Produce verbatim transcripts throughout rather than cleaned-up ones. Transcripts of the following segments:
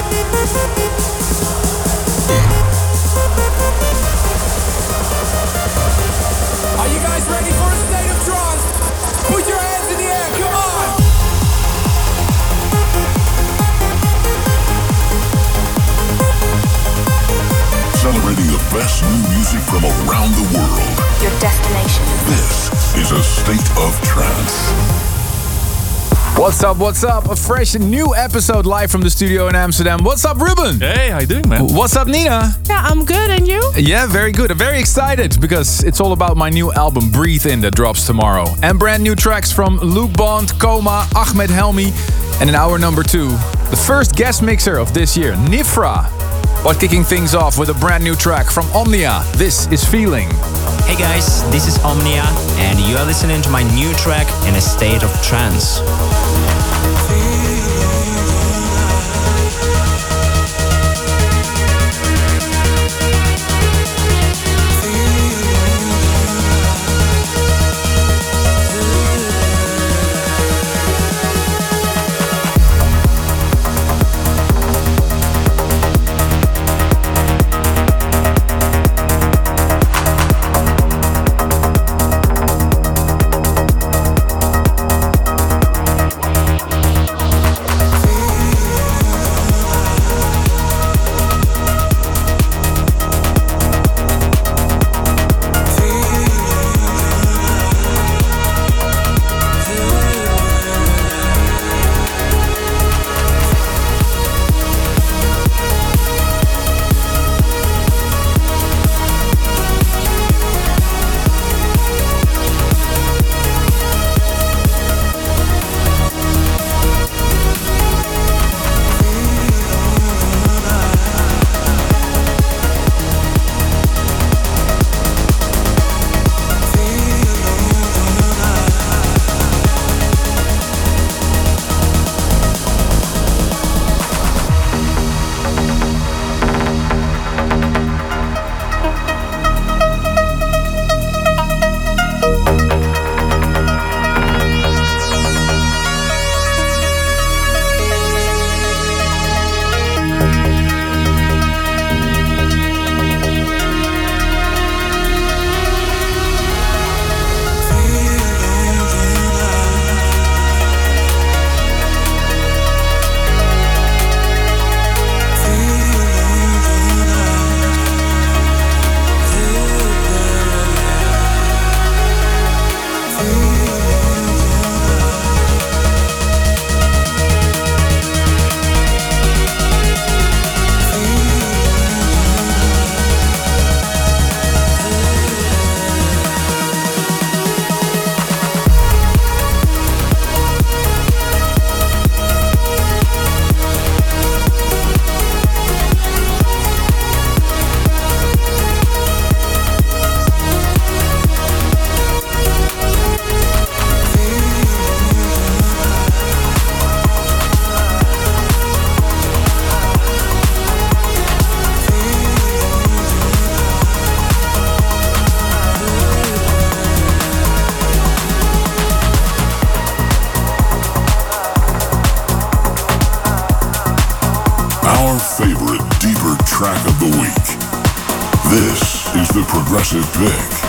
Are you guys ready for a state of trance? Put your hands in the air, come on! Celebrating the best new music from around the world. Your destination. This is a state of trance. What's up, what's up? A fresh new episode live from the studio in Amsterdam. What's up, Ruben? Hey, how you doing, man? What's up, Nina? Yeah, I'm good, and you? Yeah, very good. I'm very excited because it's all about my new album, Breathe In, that drops tomorrow. And brand new tracks from Luke Bond, Coma, Ahmed Helmi. And in hour number two, the first guest mixer of this year, Nifra. But kicking things off with a brand new track from Omnia. This is Feeling. Hey guys, this is Omnia, and you are listening to my new track, In a State of Trance. track of the week. This is the Progressive Pick.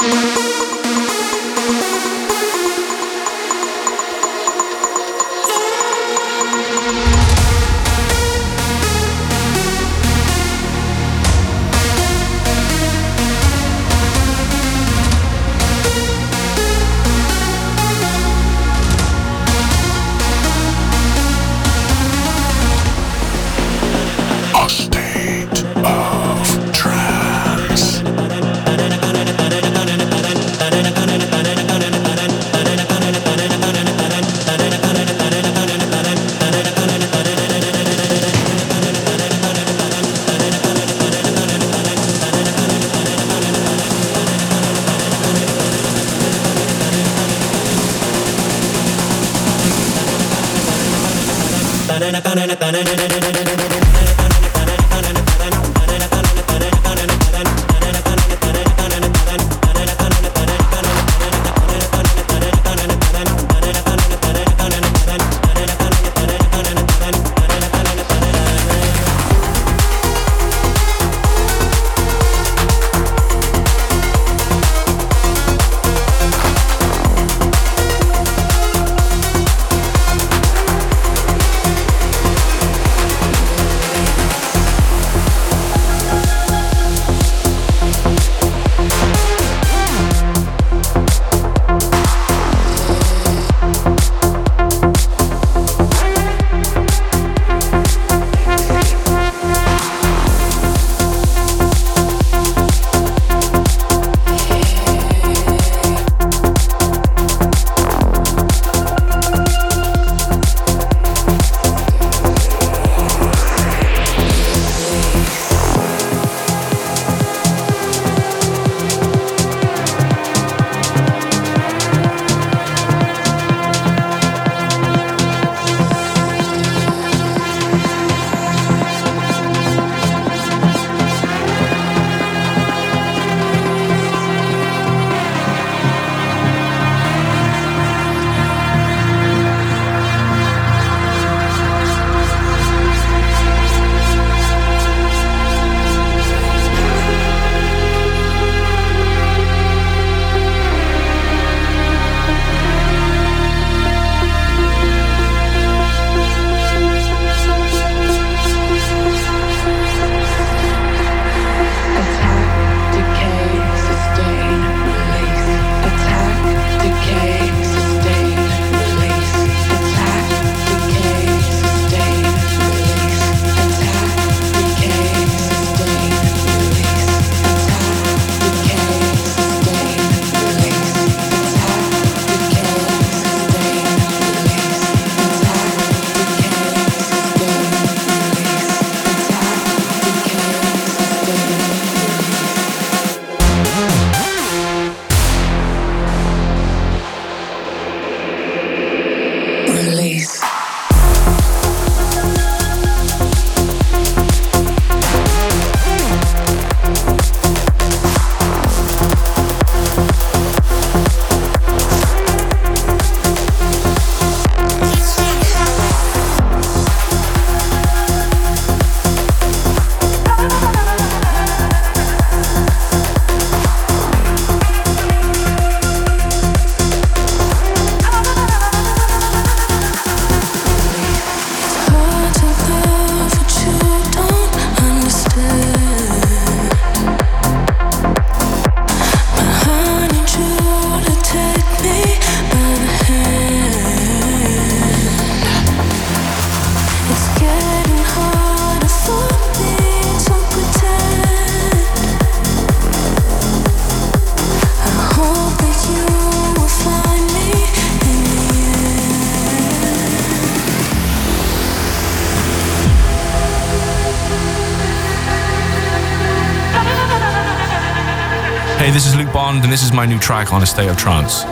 Hey, this is Luke Bond, and this is my new track on A State of Trance.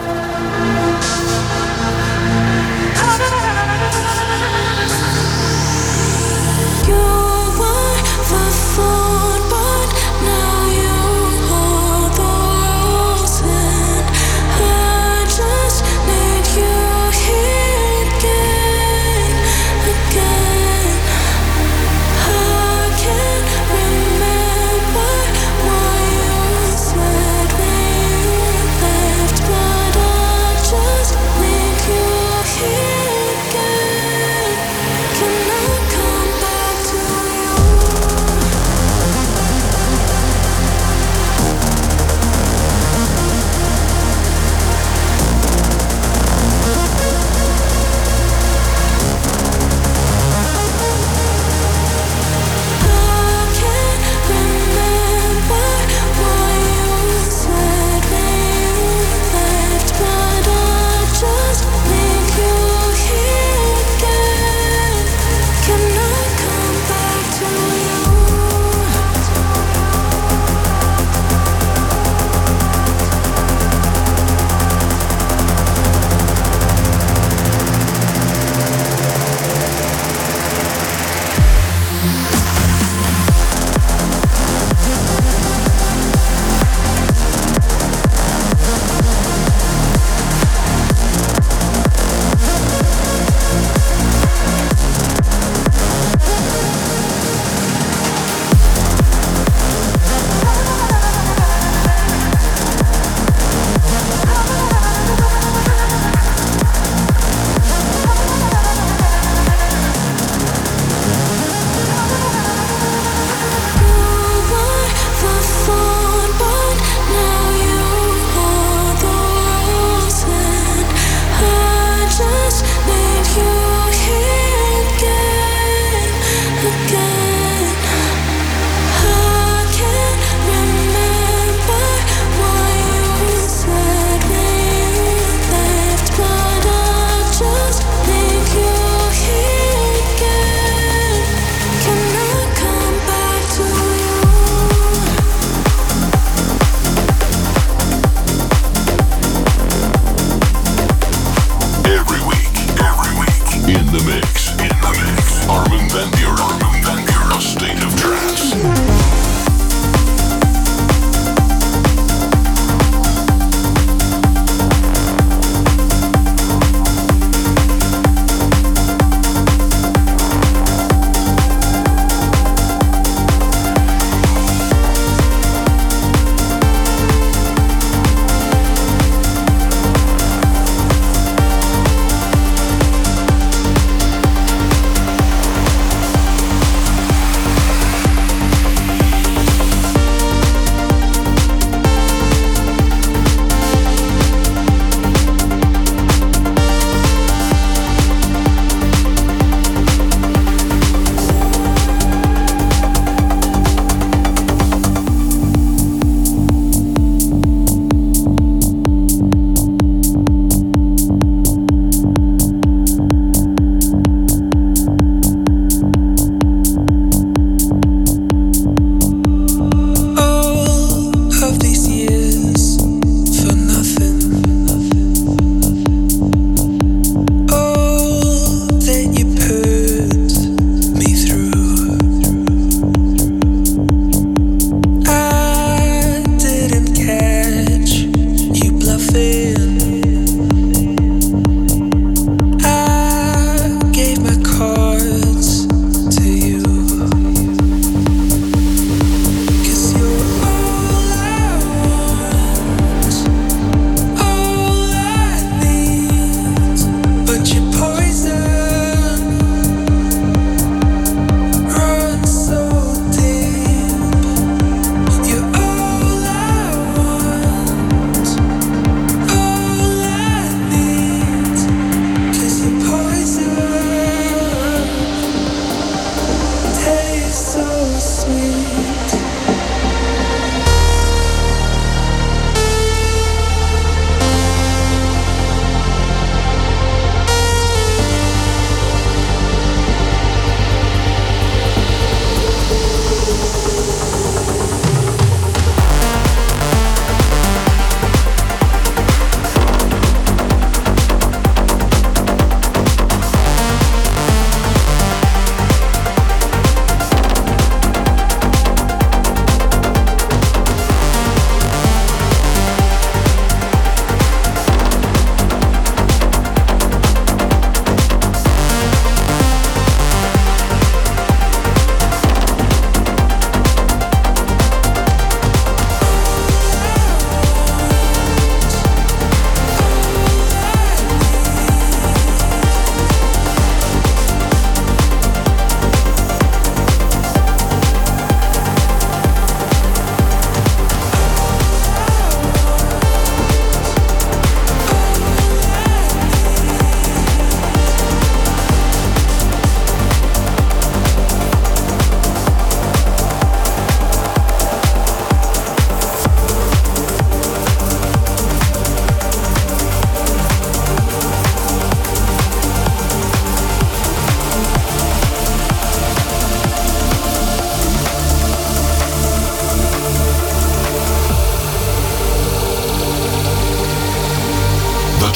Remember what you said when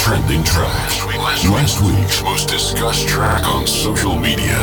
trending tracks. Last week's most discussed track on social media.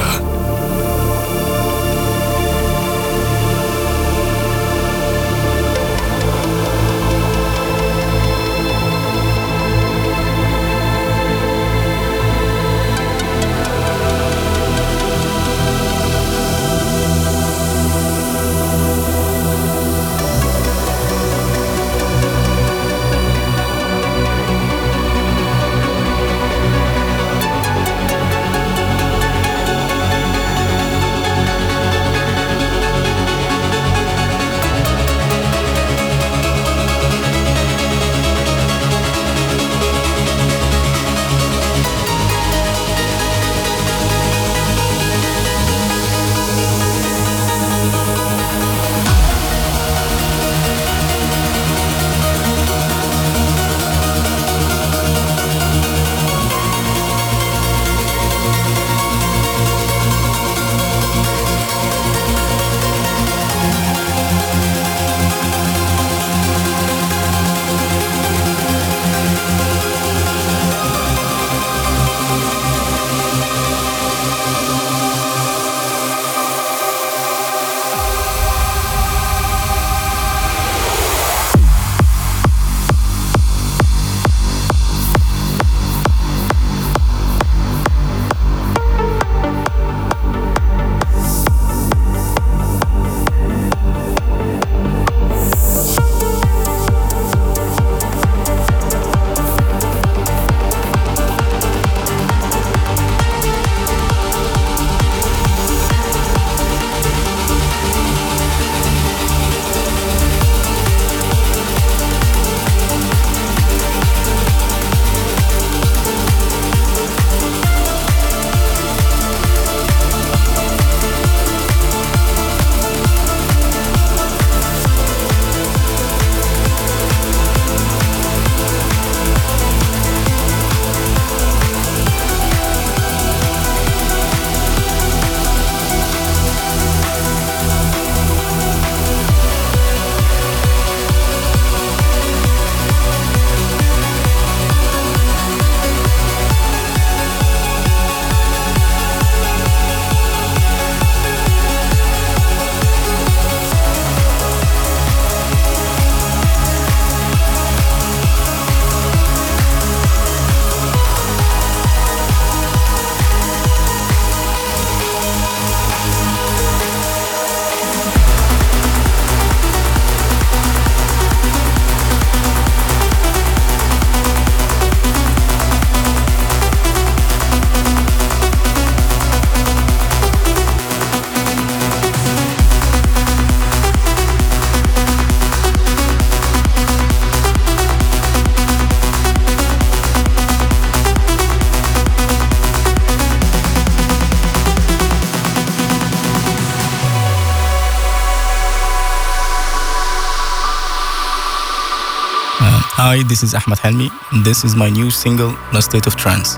Hi, this is Ahmed Helmi, and this is my new single, A State of Trance.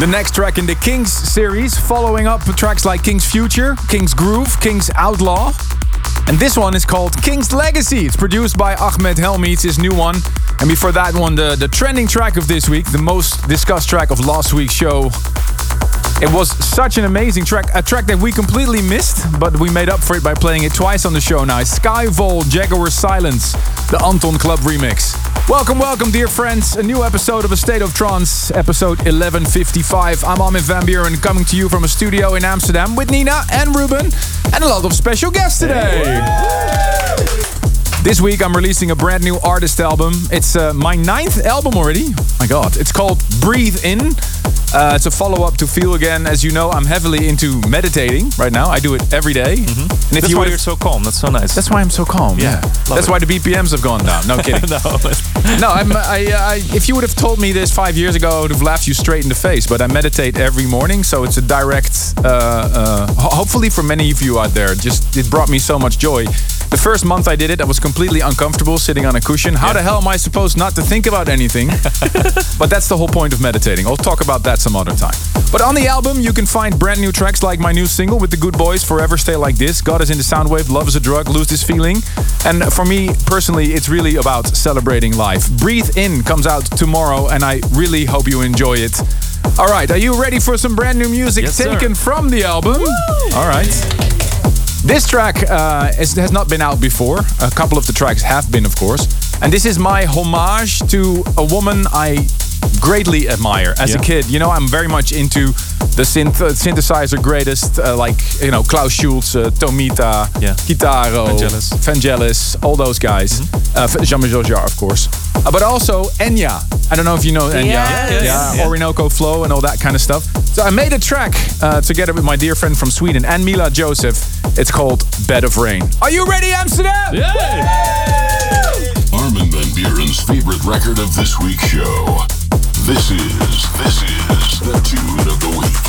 The next track in the Kings series, following up with tracks like King's Future, King's Groove, King's Outlaw. And this one is called King's Legacy. It's produced by Ahmed Helmi. It's his new one. And before that one, the, the trending track of this week, the most discussed track of last week's show. It was such an amazing track, a track that we completely missed, but we made up for it by playing it twice on the show now. Skyvol, Jaguar Silence, the Anton Club remix. Welcome, welcome, dear friends. A new episode of A State of Trance, episode eleven fifty-five. I'm Armin van Buuren, coming to you from a studio in Amsterdam with Nina and Ruben and a lot of special guests today. This week I'm releasing a brand new artist album. It's uh, my ninth album already. My God. It's called Breathe In. Uh, it's a follow-up to Feel Again. As you know, I'm heavily into meditating right now. I do it every day. Mm-hmm. And if That's you why would've- you're so calm. That's so nice. That's why I'm so calm. Yeah. Yeah, love That's it. why the B P Ms have gone down. No kidding. no, No, I'm, I, I, if you would have told me this five years ago, I would have laughed you straight in the face. But I meditate every morning, so it's a direct, uh, uh, ho- hopefully for many of you out there, just it brought me so much joy. The first month I did it, I was completely uncomfortable sitting on a cushion. How Yeah. the hell am I supposed not to think about anything? But that's the whole point of meditating. I'll talk about that some other time. But on the album, you can find brand new tracks like my new single with the Good Boys, Forever Stay Like This, God is in the Soundwave, Love is a Drug, Lose This Feeling. And for me, personally, it's really about celebrating life. Breathe In comes out tomorrow, and I really hope you enjoy it. All right, are you ready for some brand new music Yes, sir. taken from the album? All right. This track uh, is, has not been out before. A couple of the tracks have been, of course. And this is my homage to a woman I greatly admire as Yeah. a kid. You know, I'm very much into the synth uh, synthesizer greatest, uh, like, you know, Klaus Schulze, uh, Tomita, Yeah. Kitaro, Vangelis. Vangelis, all those guys. Mm-hmm. Uh, Jean-Michel Jarre, of course. Uh, but also Enya. I don't know if you know Enya. Yes. Yeah, yeah, yeah. Orinoco Flow and all that kind of stuff. So I made a track uh, together with my dear friend from Sweden, and Mila Joseph. It's called Bed of Rain. Are you ready, Amsterdam? Armin van Buuren's favorite record of this week's show. This is, this is the tune of the week.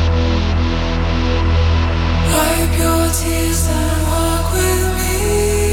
Wipe your tears and walk with me.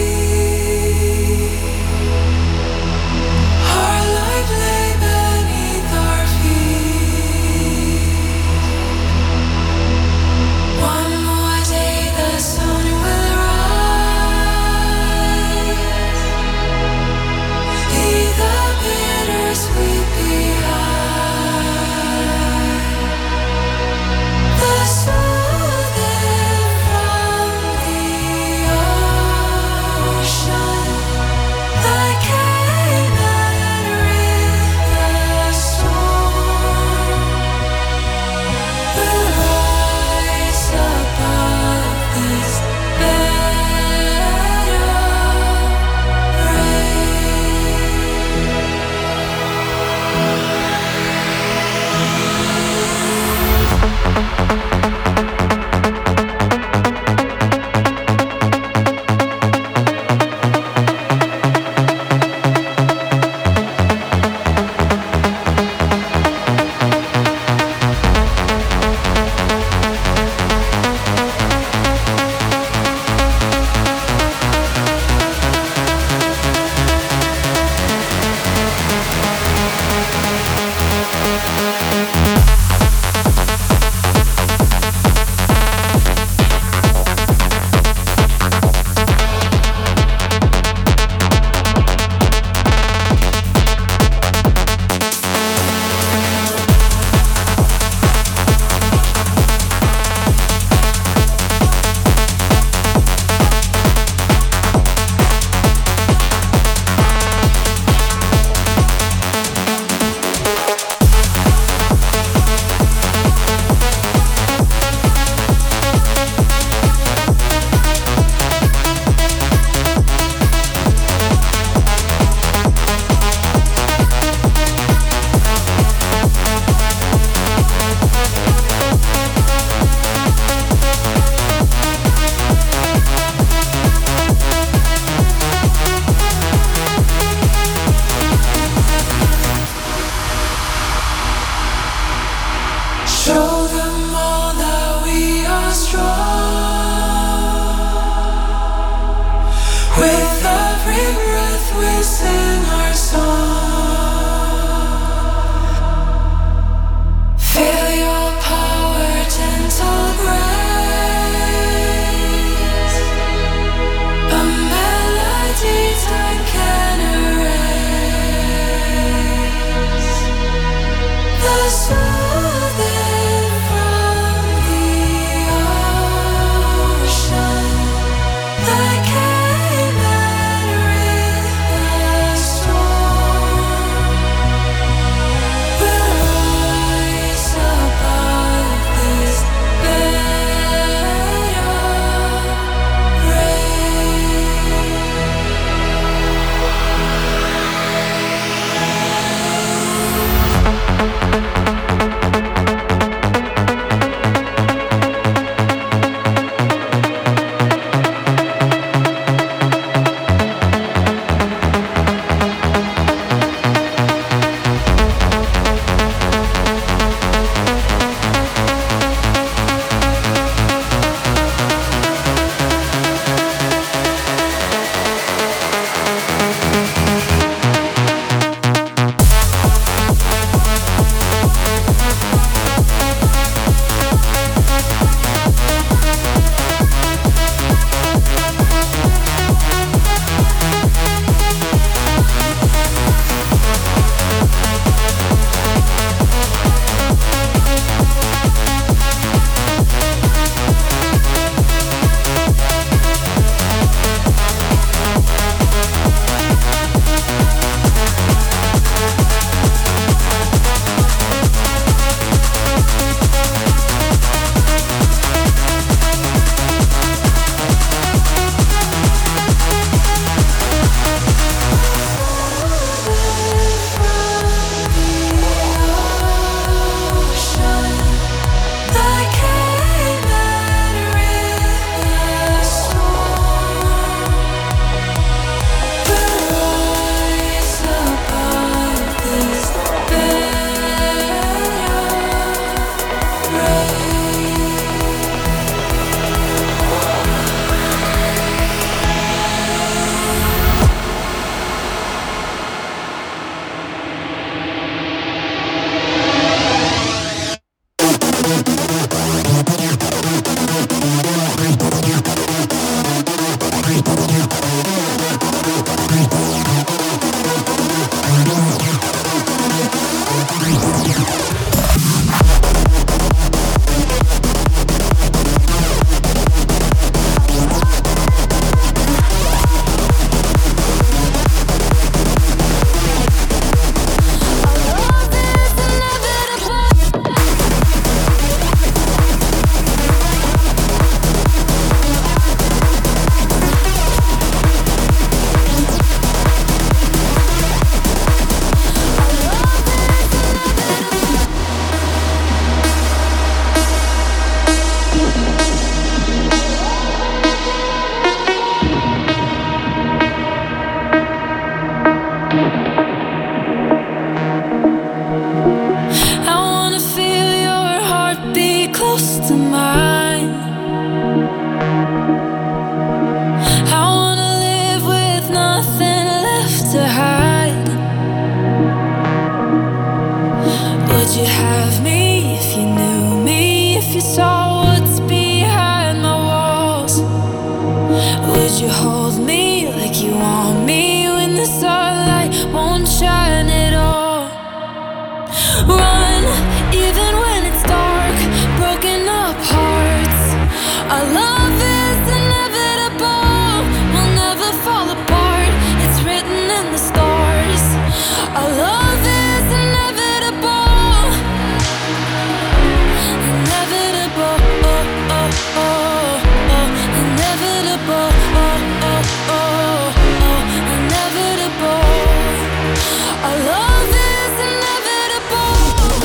Our love is inevitable.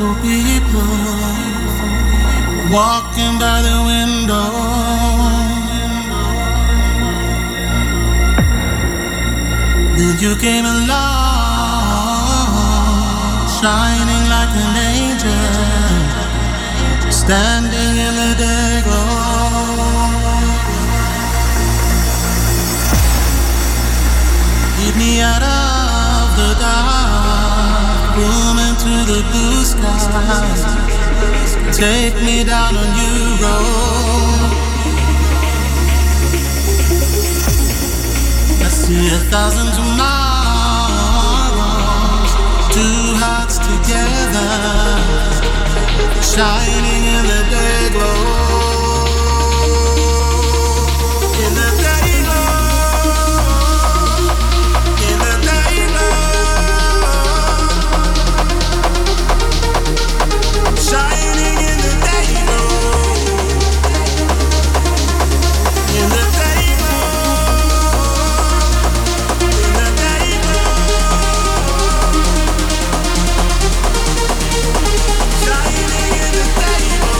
beautiful people walking by the window. Then you came along, shining like an angel, standing in the day glow. Lead me out of the dark room into the blue sky. Take me down a new road. I see a thousand tomorrows, two hearts together, shining in the day glow. In the day glow, in the day glow, shining in the day glow, in the day glow, in the day glow, shining in the day glow.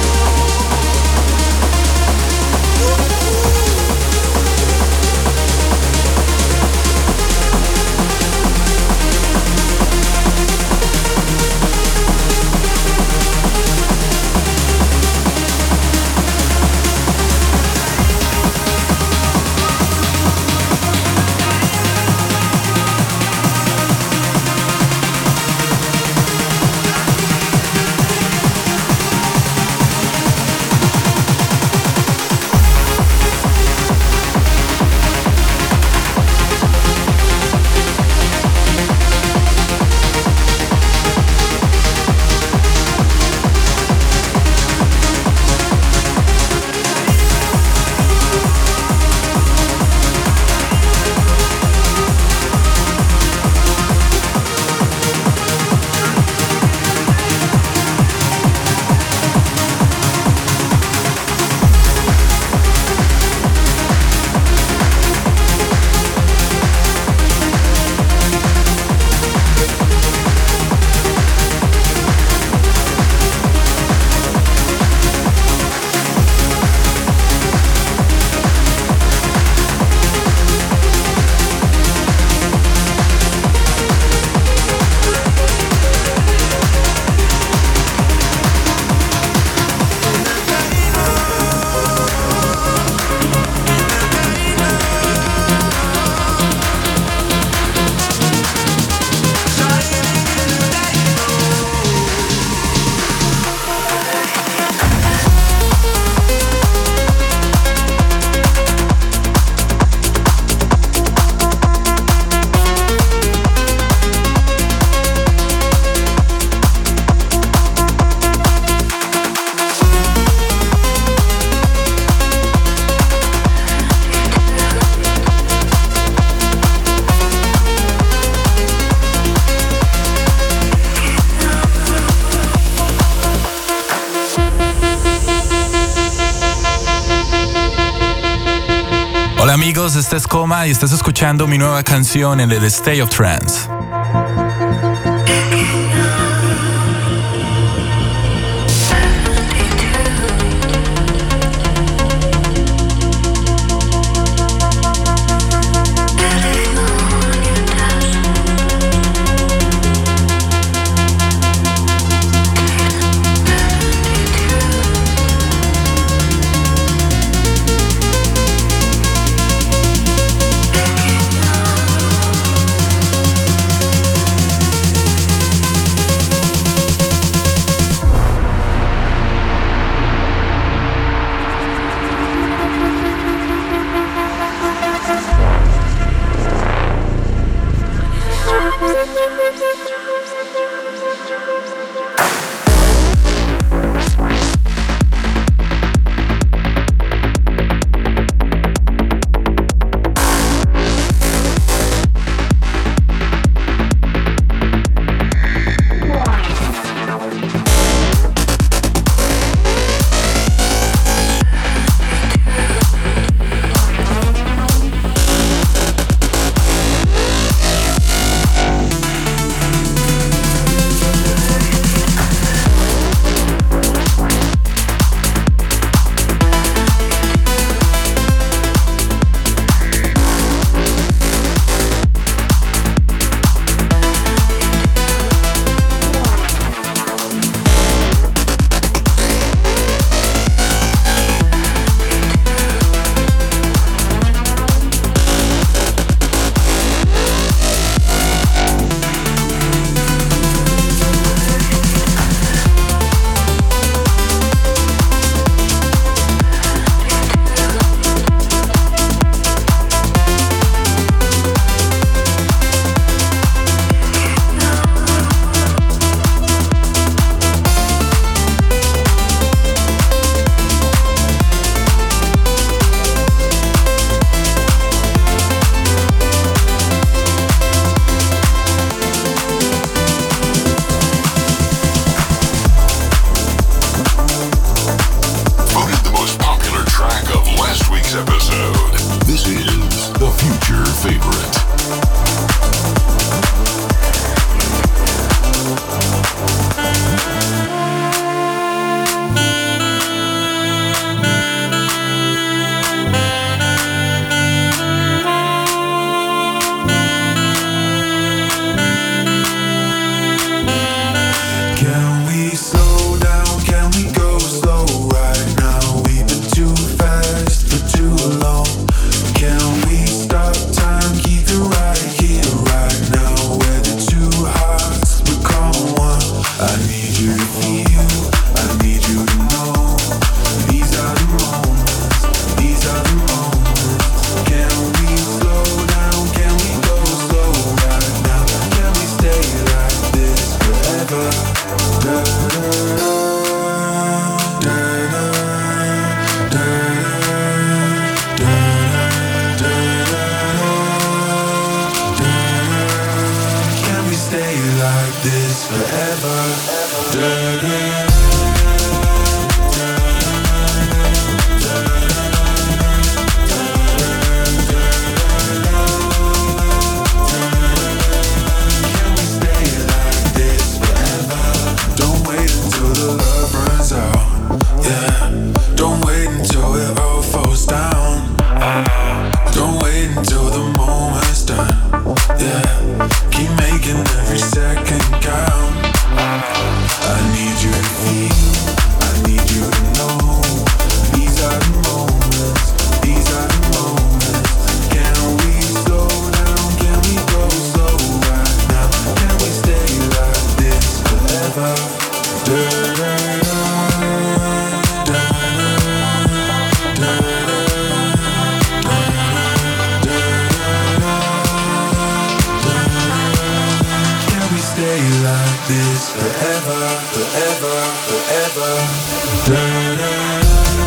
Hola amigos, este es Coma y estás escuchando mi nueva canción en el State of Trance. forever. Da-da. Don't wait until it all falls down. Don't wait until the moment's done. Yeah, keep making every second count. I need you to feel, I need you to know. These are the moments, these are the moments. Can we slow down, can we go slow right now? Can we stay like this forever? Da-da-da. This forever, forever, forever. Da-da.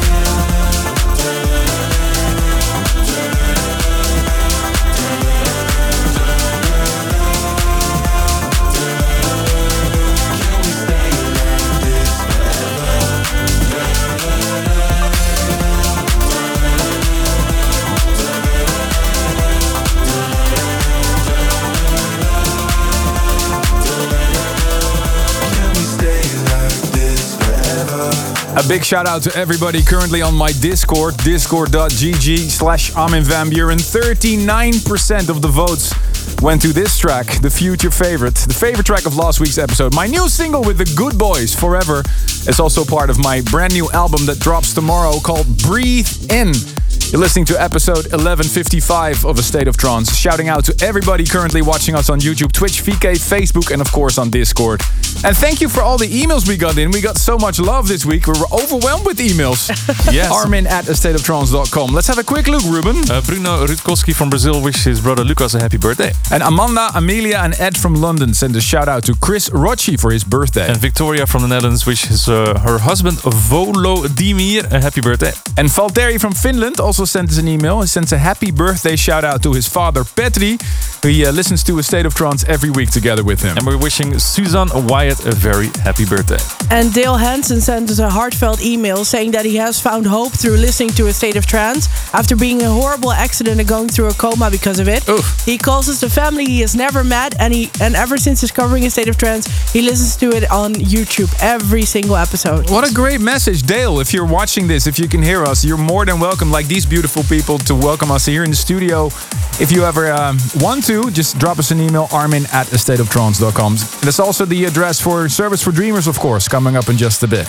A big shout out to everybody currently on my Discord, discord.gg slash Armin van Buuren. thirty-nine percent of the votes went to this track, the future favorite, the favorite track of last week's episode. My new single with the Good Boys, Forever, is also part of my brand new album that drops tomorrow called Breathe In. You're listening to episode eleven fifty-five of A State of Trance. Shouting out to everybody currently watching us on YouTube, Twitch, V K, Facebook, and of course on Discord. And thank you for all the emails we got in. We got so much love this week. We were overwhelmed with emails. Yes. Armin at a state of trance dot com. Let's have a quick look, Ruben. Uh, Bruno Rutkowski from Brazil wishes his brother Lucas a happy birthday. And Amanda, Amelia, and Ed from London send a shout out to Chris Rocci for his birthday. And Victoria from the Netherlands wishes uh, her husband Volodymyr a happy birthday. And Valtteri from Finland also sent us an email. He sends a happy birthday shout out to his father Petri, who he, uh, listens to A State of Trance every week together with him. And we're wishing Suzanne Wyatt a very happy birthday. And Dale Hansen sent us a heartfelt email saying that he has found hope through listening to A State of Trance after being in a horrible accident and going through a coma because of it. Oof. He calls us the family he has never met, and he and ever since discovering A State of Trance, he listens to it on YouTube every single episode. What a great message, Dale. If you're watching this, if you can hear us, you're more than welcome, like these beautiful people, to welcome us here in the studio. If you ever um, want to, just drop us an email, armin at a state of trance dot com. That's also the address for Service for Dreamers, of course, coming up in just a bit.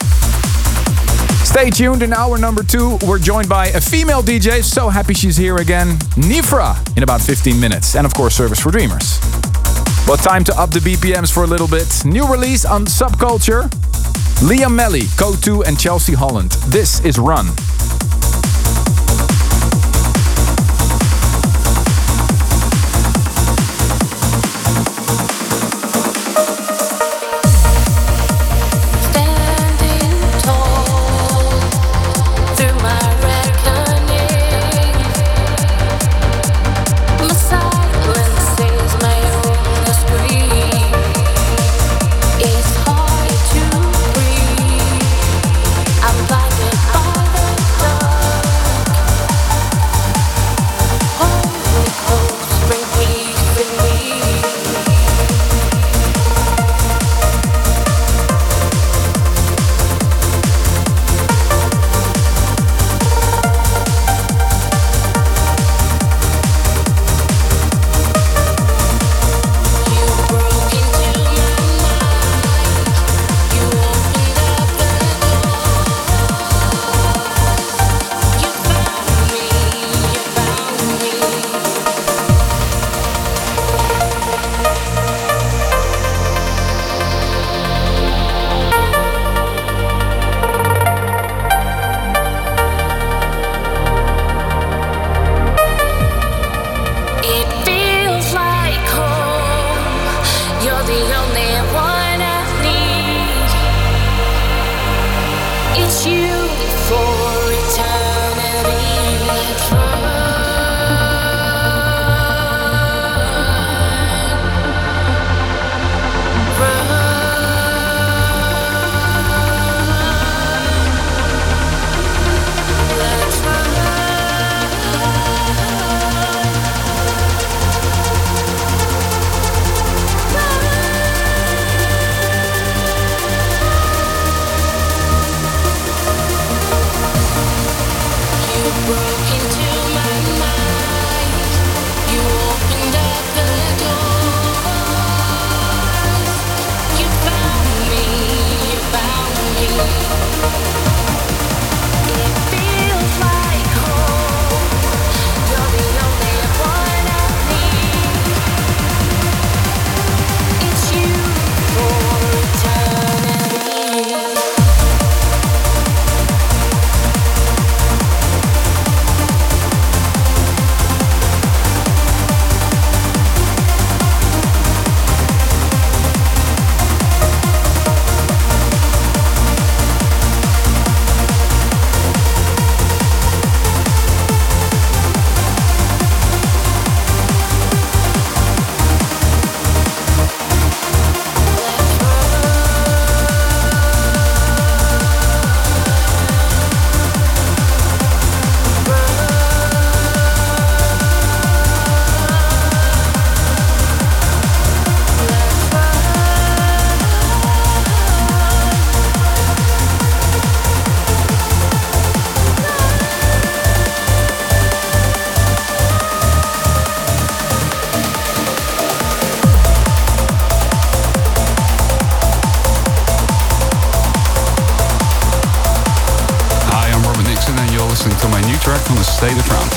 Stay tuned. In hour number two, we're joined by a female D J. So happy she's here again, Nifra, in about fifteen minutes. And of course, Service for Dreamers. Well, time to up the B P Ms for a little bit. New release on Subculture. Liam Melly, Code two, and Chelsea Holland. This is Run. I'm blinded by the State of Trance.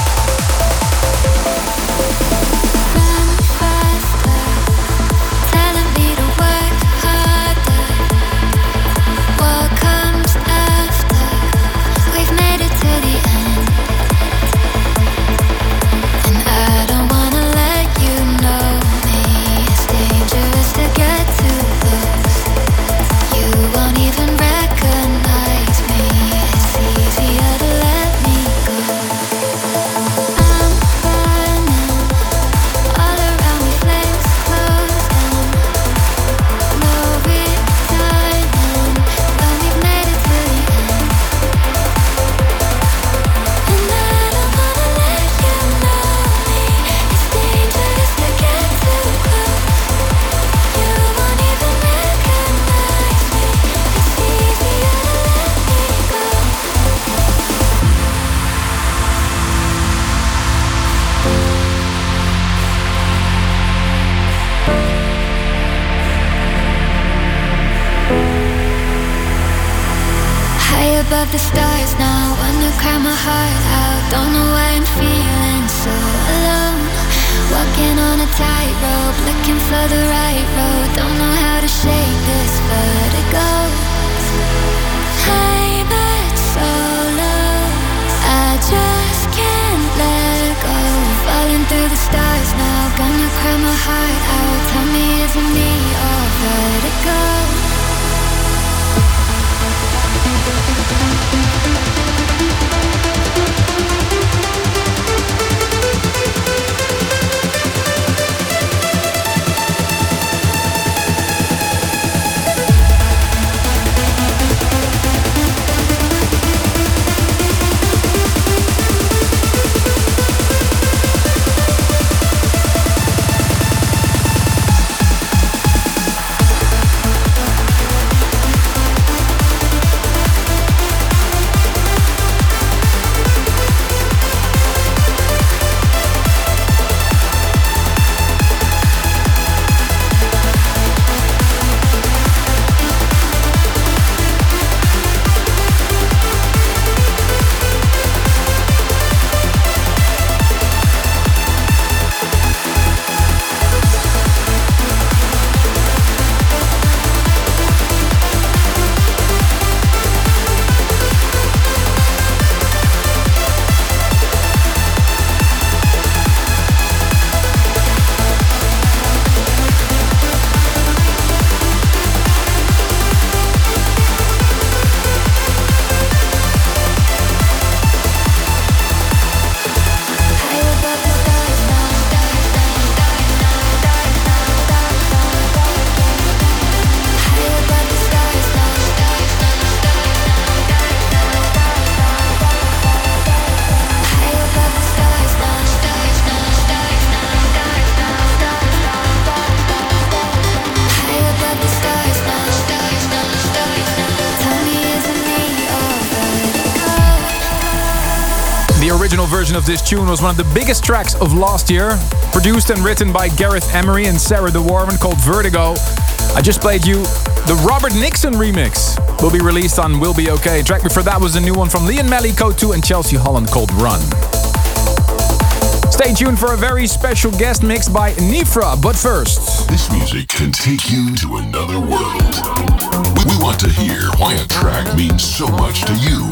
Above the stars now, wanna cry my heart out. Don't know why I'm feeling so alone. Walking on a tightrope, looking for the right road. Don't know how to shake this, but it goes high but so low. I just can't let go. Falling through the stars now, gonna cry my heart out. Tell me, is it me or vertigo? original version of this tune was one of the biggest tracks of last year. Produced and written by Gareth Emery and Sarah De Warman, called Vertigo. I just played you the Robert Nixon remix. Will be released on Will Be Okay. Track before that was a new one from Leon Melly, Code two and Chelsea Holland, called Run. Stay tuned for a very special guest mix by Nifra, but first... This music can take you to another world. We, we want to hear why a track means so much to you.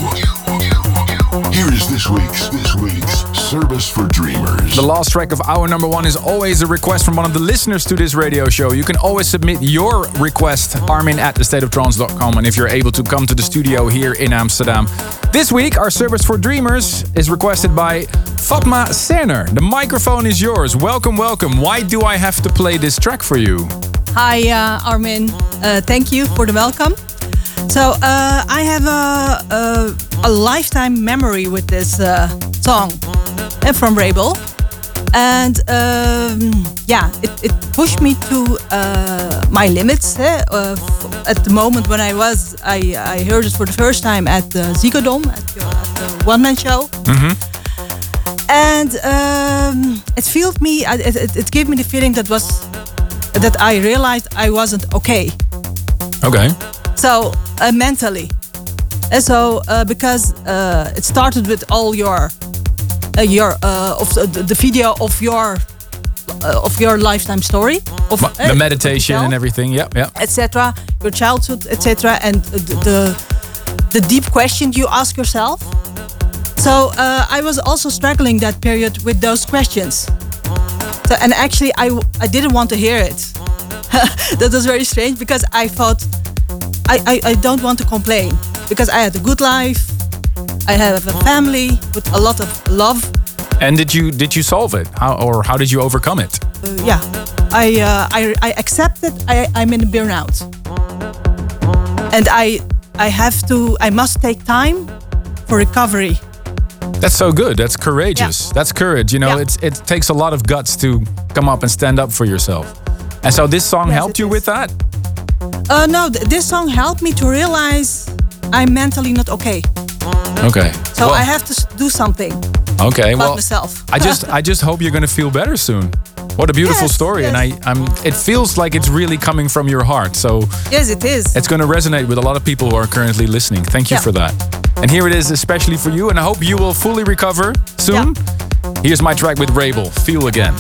Here is this week's, this week's Service for Dreamers. The last track of our number one is always a request from one of the listeners to this radio show. You can always submit your request, Armin at the state of trance dot com, and if you're able to come to the studio here in Amsterdam. This week, our Service for Dreamers is requested by Fatma Serner. The microphone is yours. Welcome, welcome. Why do I have to play this track for you? Hi, uh, Armin. Uh, thank you for the welcome. So, uh, I have a, a, a lifetime memory with this uh, song uh, from Rebel. And um, yeah, it, it pushed me to uh, my limits. Eh? Uh, at the moment when I was, I, I heard it for the first time at the Ziggo Dome, at, your, at the one-man show. Mm-hmm. And um, it felt me, it, it, it gave me the feeling that was that I realized I wasn't okay. Okay. So uh, mentally, and so uh, because uh, it started with all your uh, your uh, of the, the video of your uh, of your lifetime story of Ma- the uh, meditation and everything. Yeah, yeah. et cetera. Your childhood, et cetera. And the, the the deep question you ask yourself. So uh, I was also struggling that period with those questions. So, and actually, I, I didn't want to hear it. That was very strange because I thought I, I, I don't want to complain because I had a good life. I have a family with a lot of love. And did you did you solve it? How or how did you overcome it? Uh, yeah, I uh, I I accepted I I'm in a burnout, and I I have to I must take time for recovery. That's so good. That's courageous. Yeah. That's courage. You know, Yeah. it's it takes a lot of guts to come up and stand up for yourself. And so this song Yes, helped you is. with that? Uh, no, th- this song helped me to realize I'm mentally not okay. Okay. So Well, I have to s- do something Okay. about Well, myself. I just I just hope you're gonna feel better soon. What a beautiful Yes, story, yes. and I I'm it feels like it's really coming from your heart. So Yes, it is. it's going to resonate with a lot of people who are currently listening. Thank you Yeah. for that. And here it is, especially for you, and I hope you will fully recover soon. Here's my track with Rebel, Feel Again.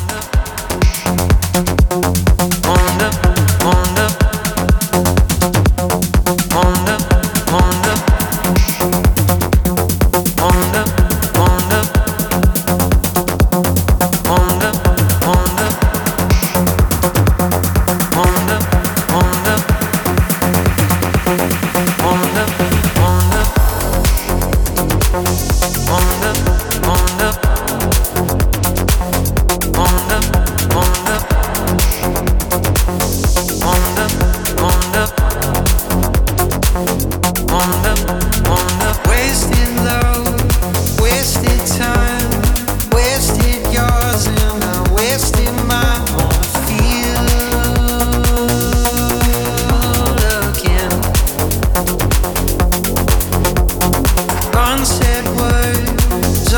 Wasted love, wasted time, wasted yours and I wasted mine. Wanna feel again. Unsaid words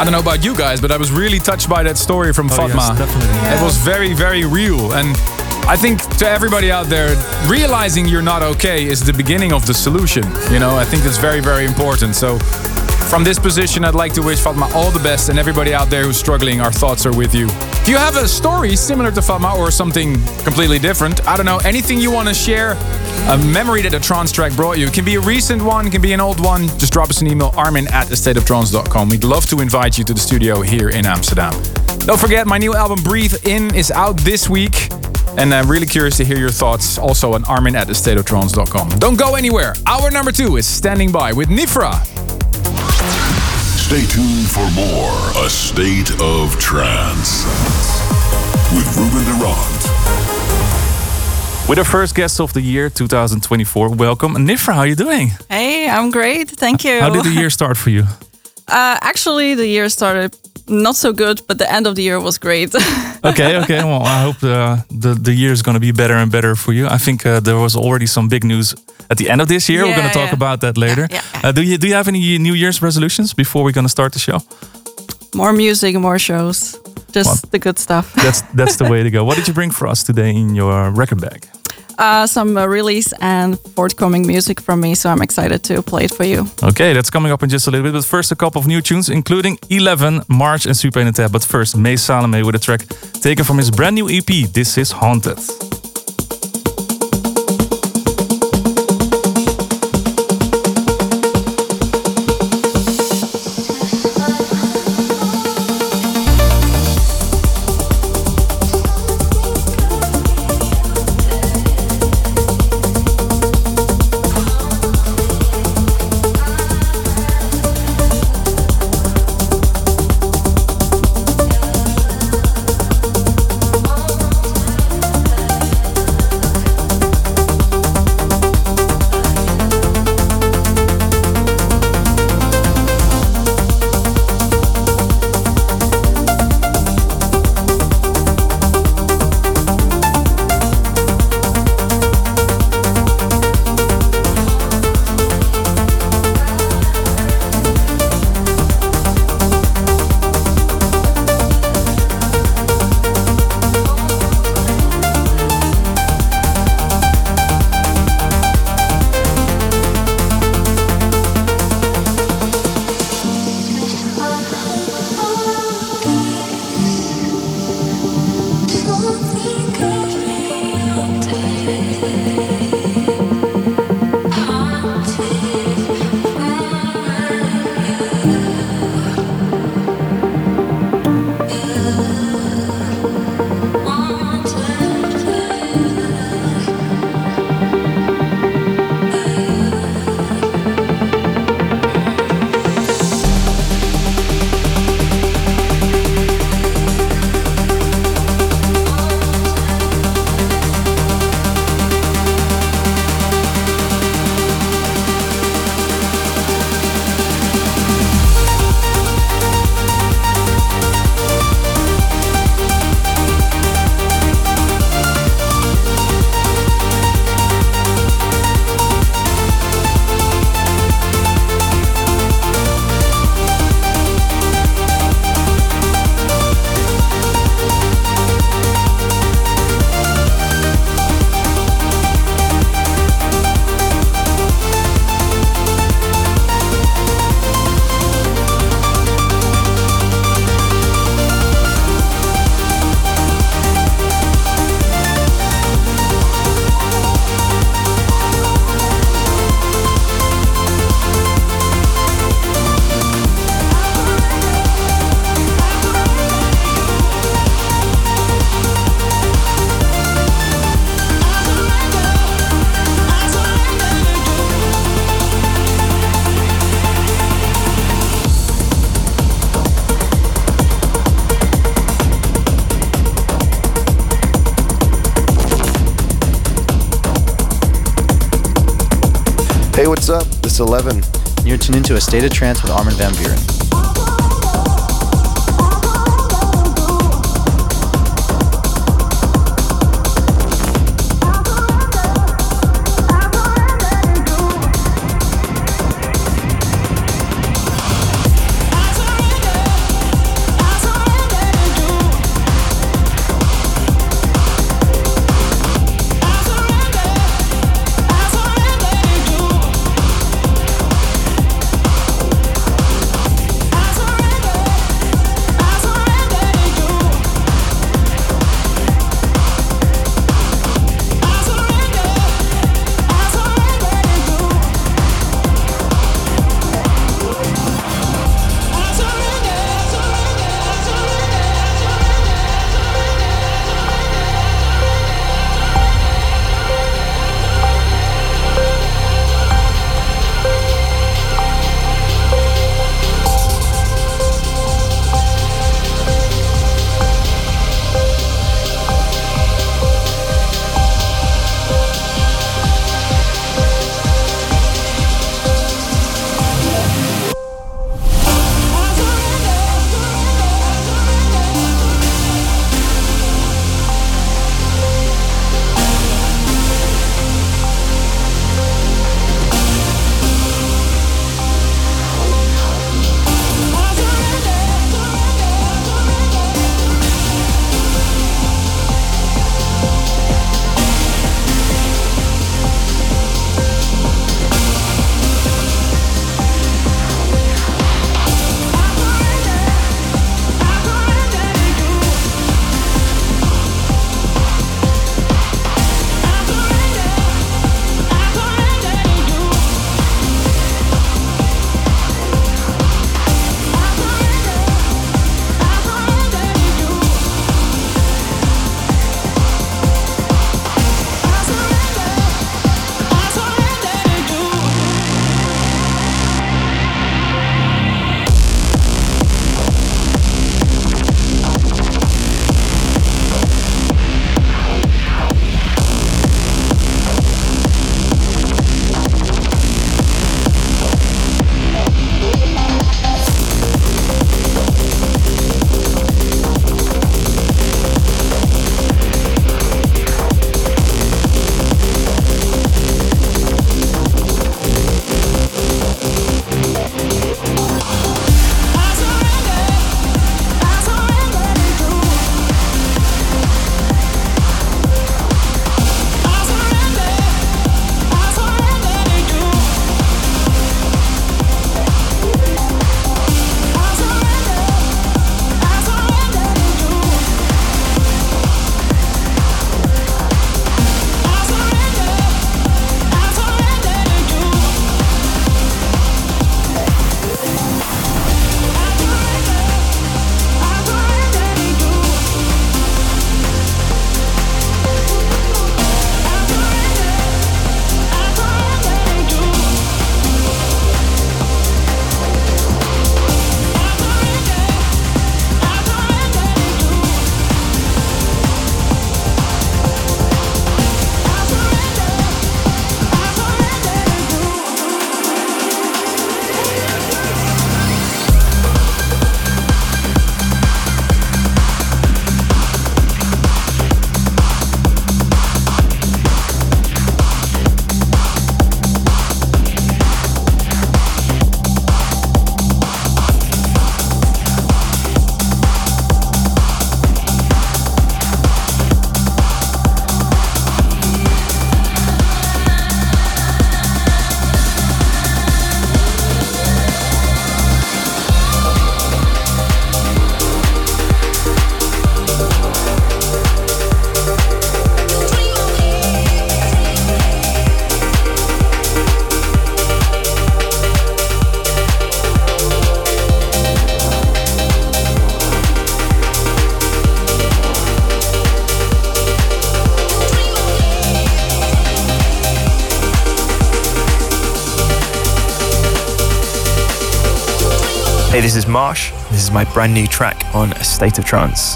don't know about you guys, but I was really touched by that story from Oh, Fatma. yes, definitely. Yeah. It was very, very real. And I think to everybody out there, realizing you're not okay is the beginning of the solution. You know, I think that's very, very important. So from this position, I'd like to wish Fatma all the best, and everybody out there who's struggling, our thoughts are with you. If you have a story similar to Fatma or something completely different, I don't know, anything you want to share, a memory that a trance track brought you. It can be a recent one, it can be an old one. Just drop us an email, armin at a state of trance dot com. We'd love to invite you to the studio here in Amsterdam. Don't forget, my new album Breathe In is out this week. And I'm really curious to hear your thoughts also on armin at a state of trance dot com. Don't go anywhere. Hour number two is Standing By with Nifra. Stay tuned for more A State of Trance with Ruben de Ronde. With our first guest of the year, two thousand twenty-four, welcome. Nifra, how are you doing? Hey, I'm great. Thank you. How did the year start for you? Uh, actually, the year started not so good, but the end of the year was great. Okay, okay. Well, I hope the the, the year is going to be better and better for you. I think uh, there was already some big news at the end of this year. Yeah, we're going to talk yeah. about that later. Yeah, yeah, Uh, do you do you have any New Year's resolutions before we're going to start the show? More music, more shows. Just Well, the good stuff. That's that's the way to go. What did you bring for us today in your record bag? Uh, some uh, release and forthcoming music from me, so I'm excited to play it for you. Okay, that's coming up in just a little bit. But first, a couple of new tunes, including Eleven, March, and Super in the Tab. But first, May Salome with a track taken from his brand new E P. This is Haunted. Hey, what's up? This is Eleven. And you're tuned into A State of Trance with Armin van Buuren. Hey, this is Marsh. This is my brand new track on A State of Trance.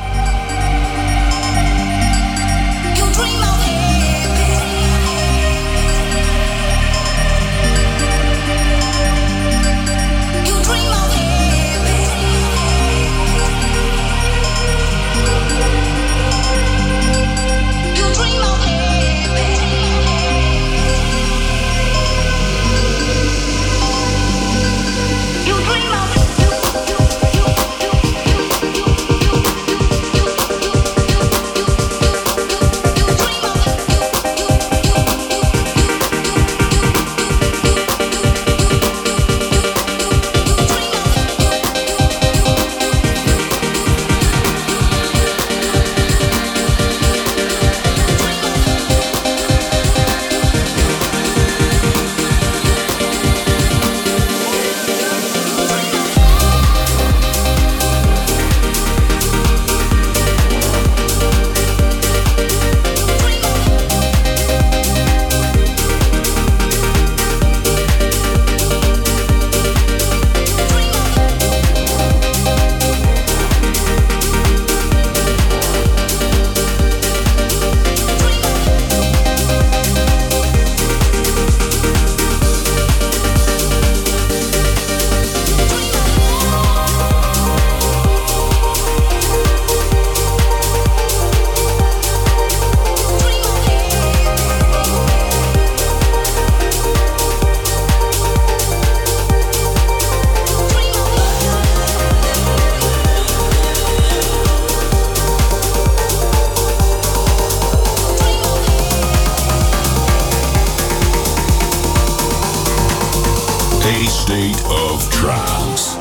A State of Trance.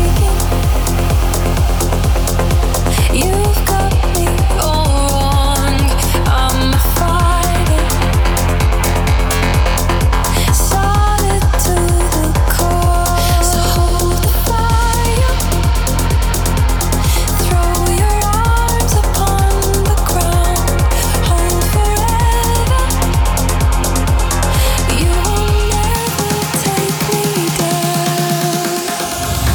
You've got me all wrong. I'm a fighter, solid to the core. So hold the fire, throw your arms upon the ground, hold forever. You will never take me down.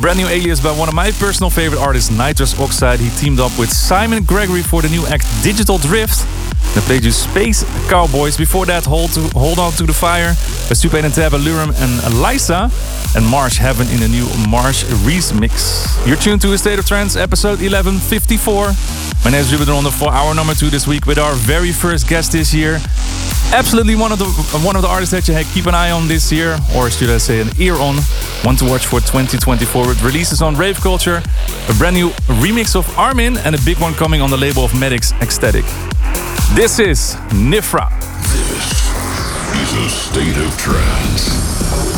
brand new alias by one of my personal favorite artists, Nitrous Oxide. He teamed up with Simon Gregory for the new act Digital Drift. They played you Space Cowboys. Before that, Hold, to, Hold On To The Fire by Super and Tab, Lurum and Lysa. And Marsh Heaven in the new Marsh Reese mix. You're tuned to A State of Trance, episode eleven fifty-four. My name is Ruben Ronde for hour number two this week with our very first guest this year. Absolutely one of the one of the artists that you keep an eye on this year, or should I say an ear on. One to watch for twenty twenty-four with releases on Rave Culture, a brand new remix of Armin, and a big one coming on the label of Medix Ecstatic. This is Nifra. This is A State of Trance.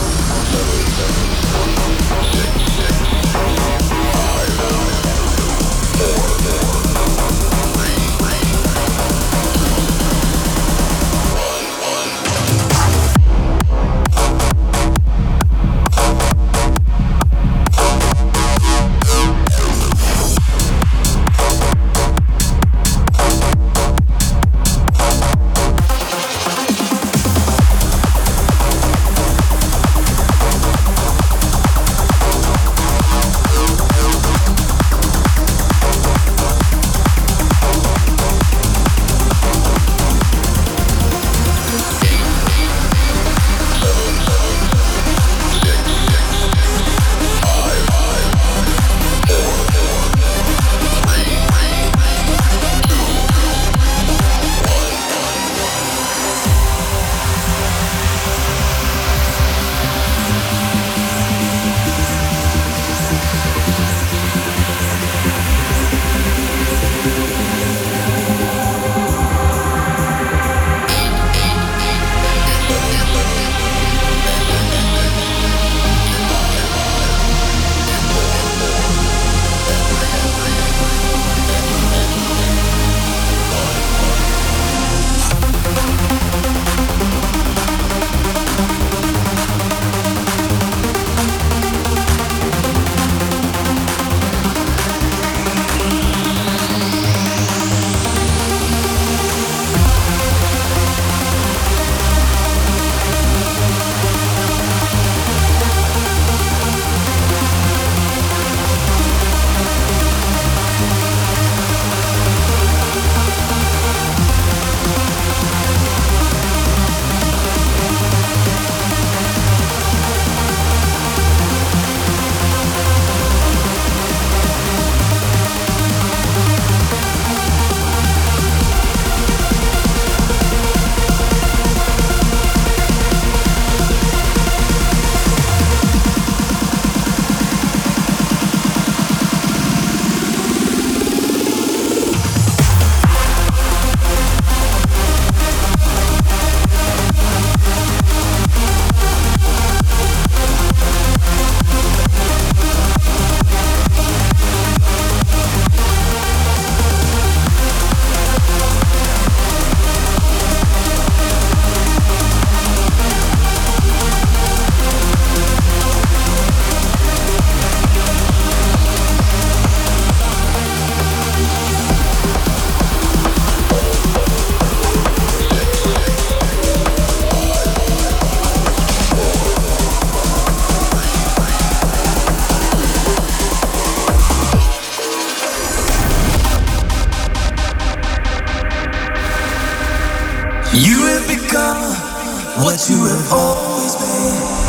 You have become what you have always been.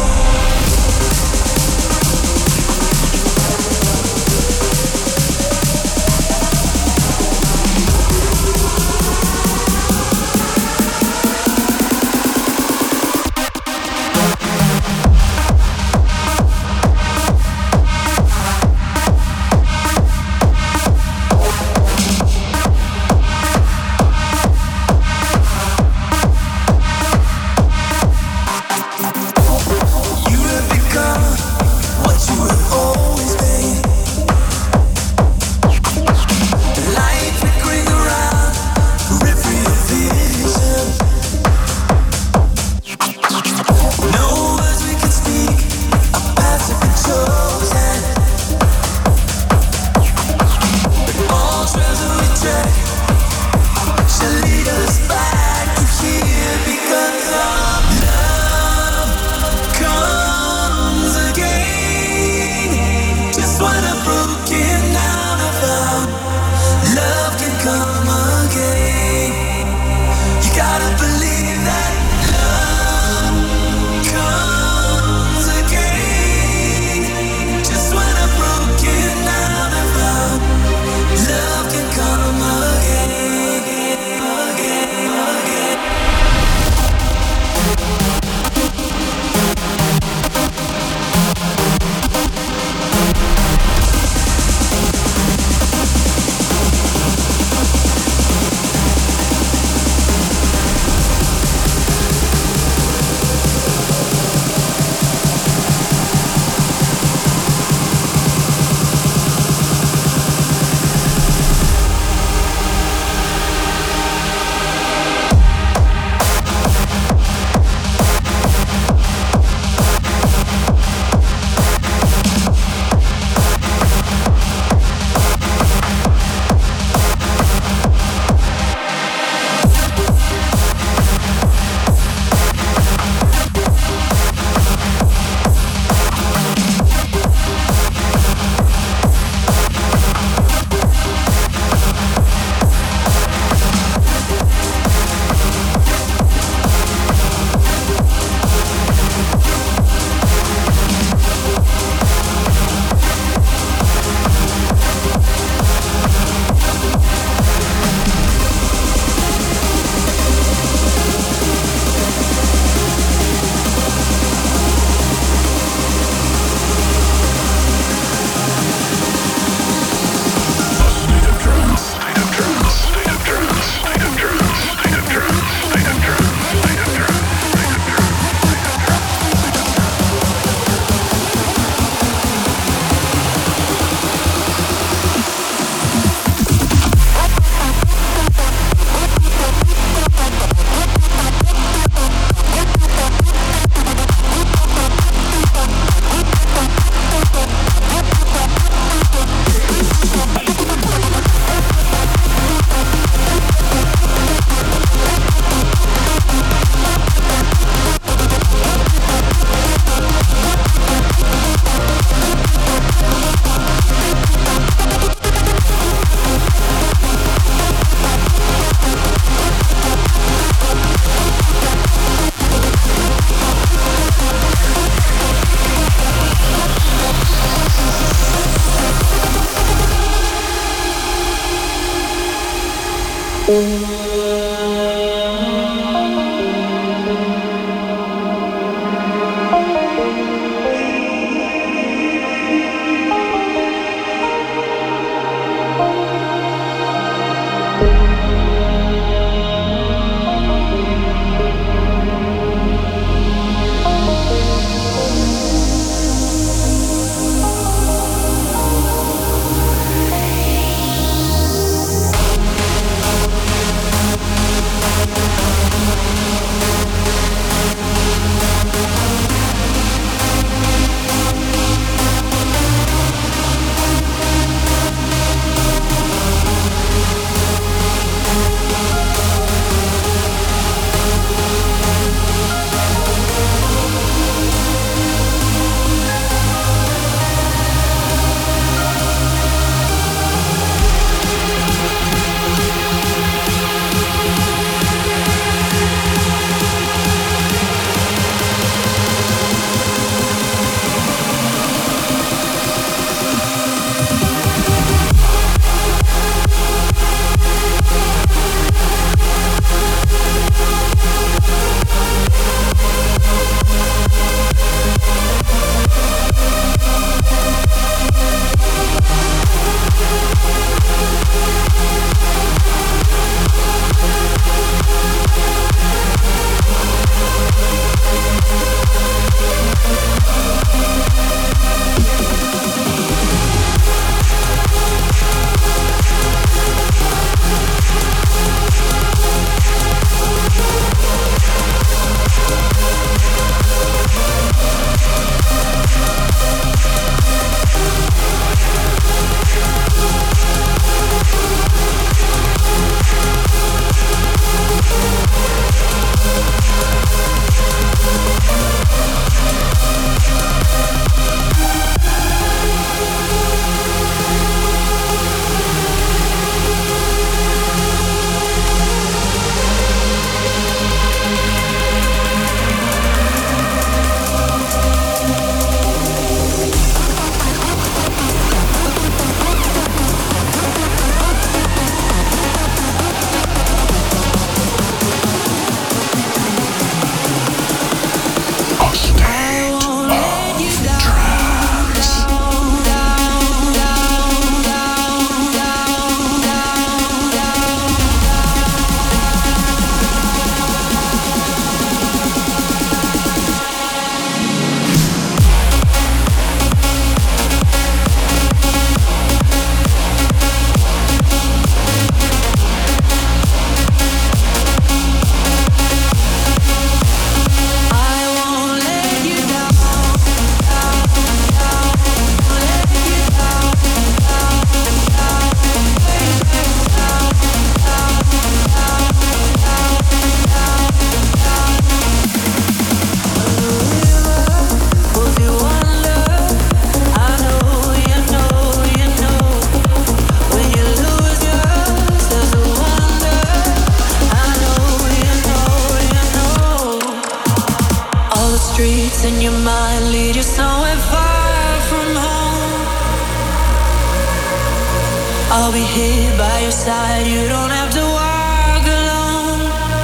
I'll be here by your side. You don't have to walk alone.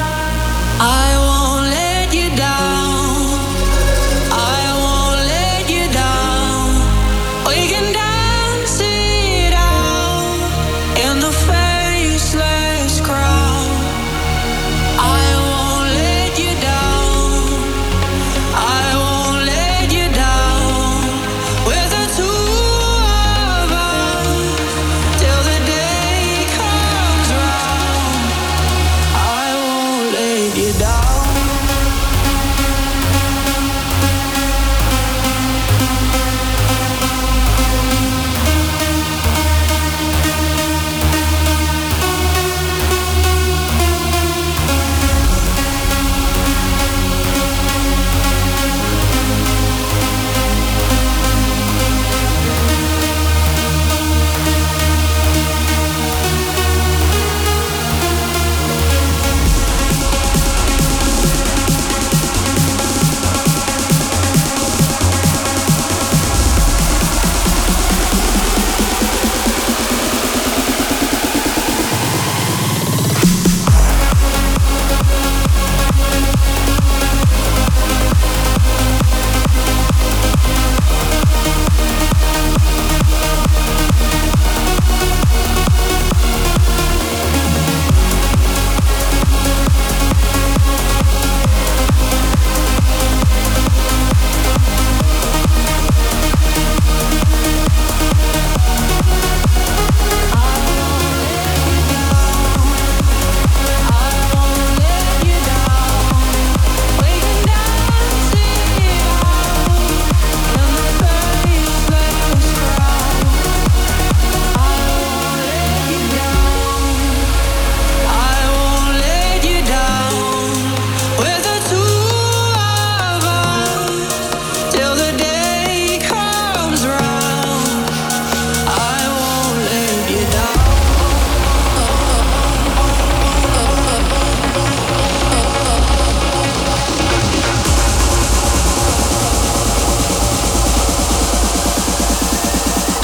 I won't let you down. I won't let you down. We can dance it out in the faceless crowd. I won't let you down. I won't let you down. We're the two of us till the day comes round.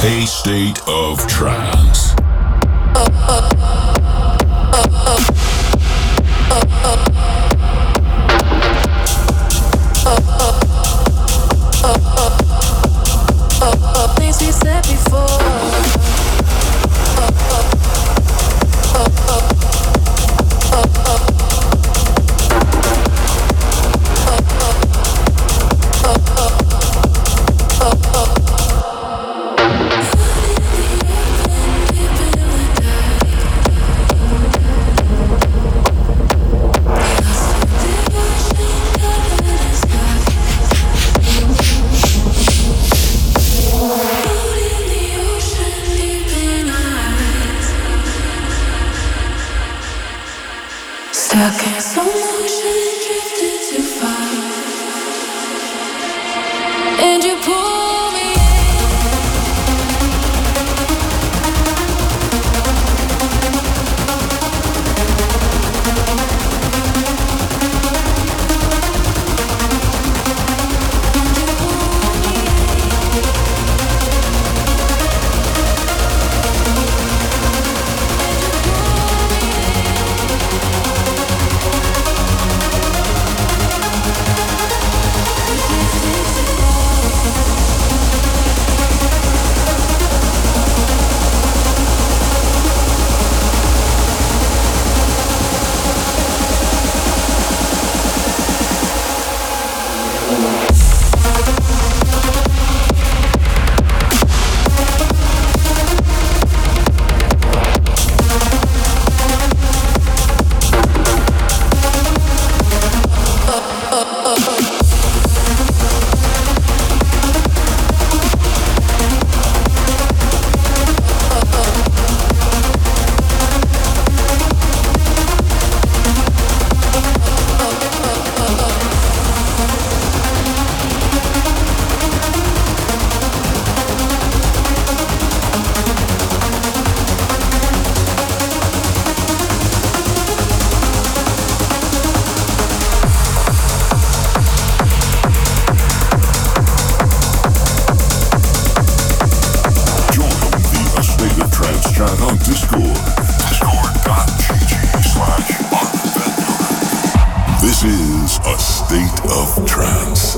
A state of trance. Things we said before. Stuck in slow motion, drifted too far, and you pull me On Discord. Discord.gg slash This is A State of Trance.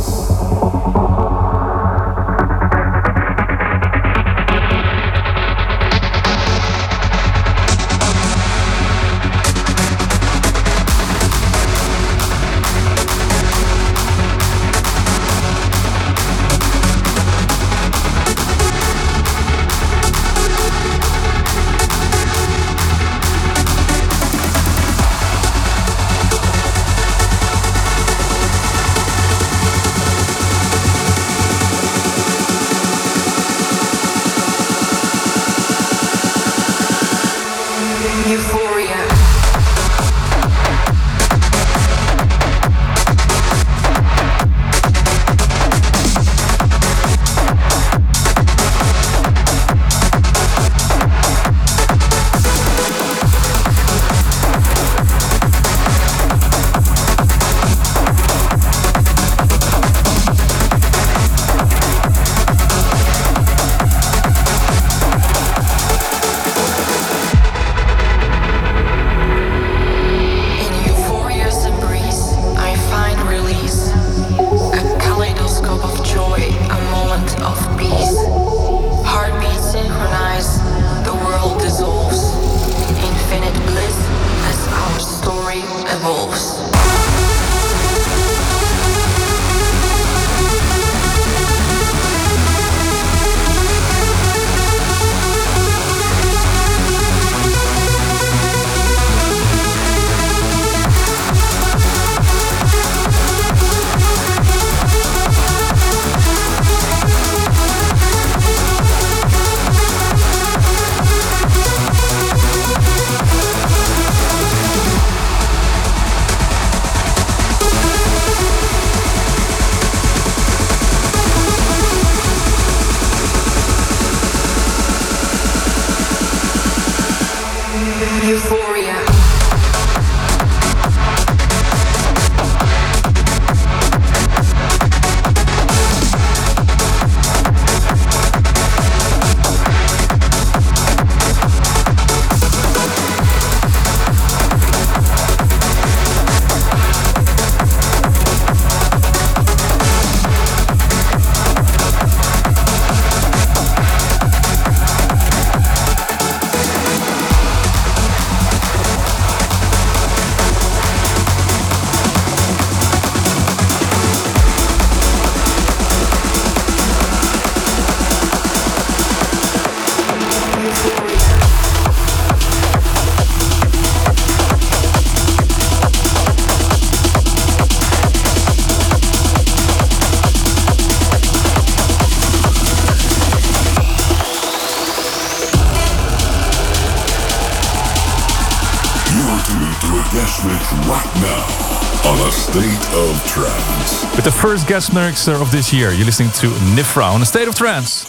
listening to a guest mix right now on A State of Trance. With the first guest mixer of this year, you're listening to Nifra on A State of Trance.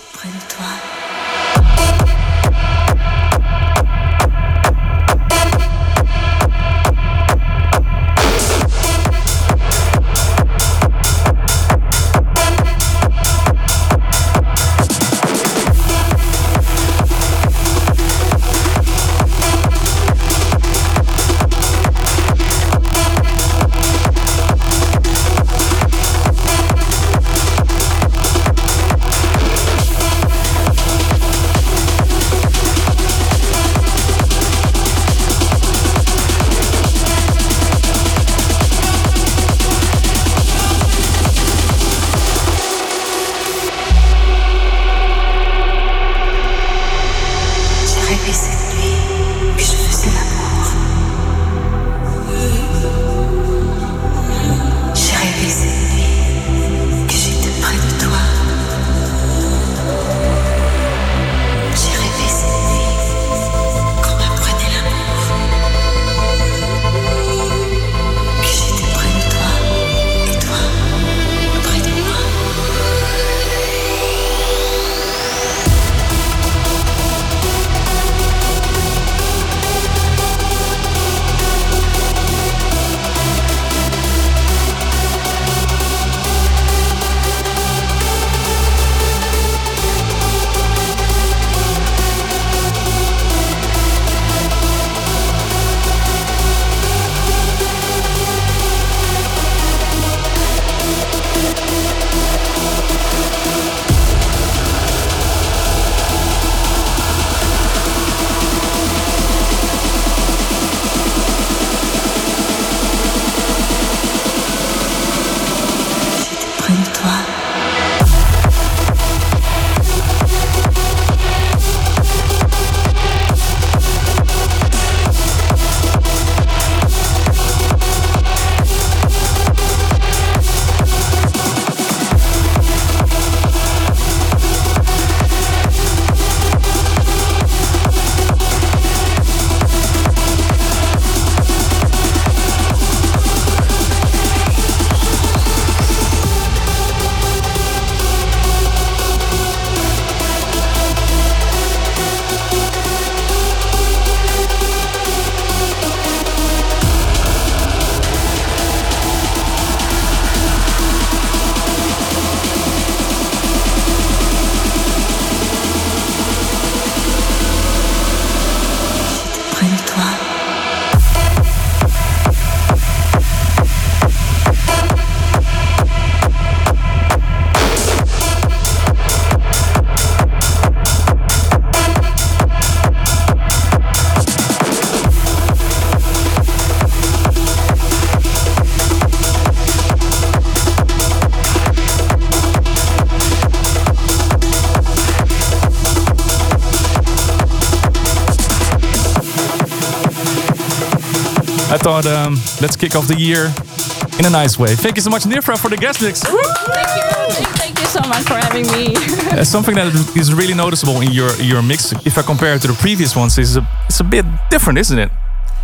I thought, um, let's kick off the year in a nice way. Thank you so much, Nifra, for the guest mix. Thank you. Thank you so much for having me. Uh, something that is really noticeable in your your mix, if I compare it to the previous ones, is a, it's a bit different, isn't it?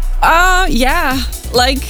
Uh, yeah. Like,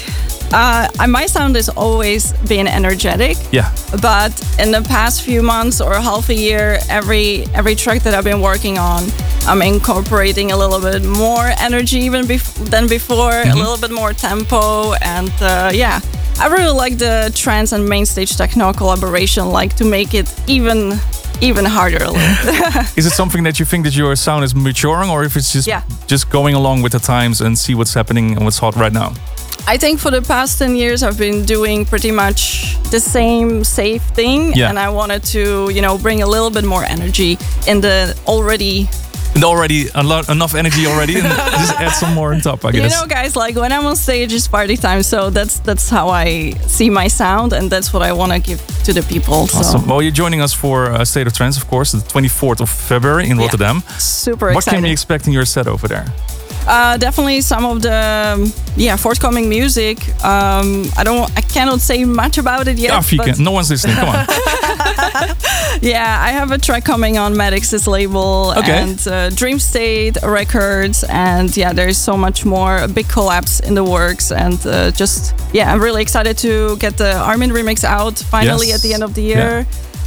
uh, my sound has always been energetic. Yeah. But in the past few months or half a year, every every track that I've been working on, I'm incorporating a little bit more energy even bef- than before, mm-hmm. a little bit more tempo, and uh, yeah, I really like the trance and mainstage techno collaboration, like to make it even even harder a little. Is it something that you think that your sound is maturing, or if it's just yeah. just going along with the times and see what's happening and what's hot right now? I think for the past ten years I've been doing pretty much the same safe thing, yeah. and I wanted to, you know, bring a little bit more energy in the already And already a lot, enough energy already, and just add some more on top, I guess. You know, guys, like when I'm on stage, it's party time. So that's that's how I see my sound, and that's what I want to give to the people. Awesome. So. Well, you're joining us for uh, State of Trance, of course, the twenty-fourth of February in yeah. Rotterdam. Super what excited. What can we expect in your set over there? Uh, definitely some of the um, yeah forthcoming music. Um, I don't, I cannot say much about it yet. Yeah, if you but can. No one's listening. Come on. Yeah, I have a track coming on Maddox's label Okay. and uh, Dream State Records, and yeah, there's so much more big collabs in the works, and uh, just yeah, I'm really excited to get the Armin remix out finally Yes. at the end of the year.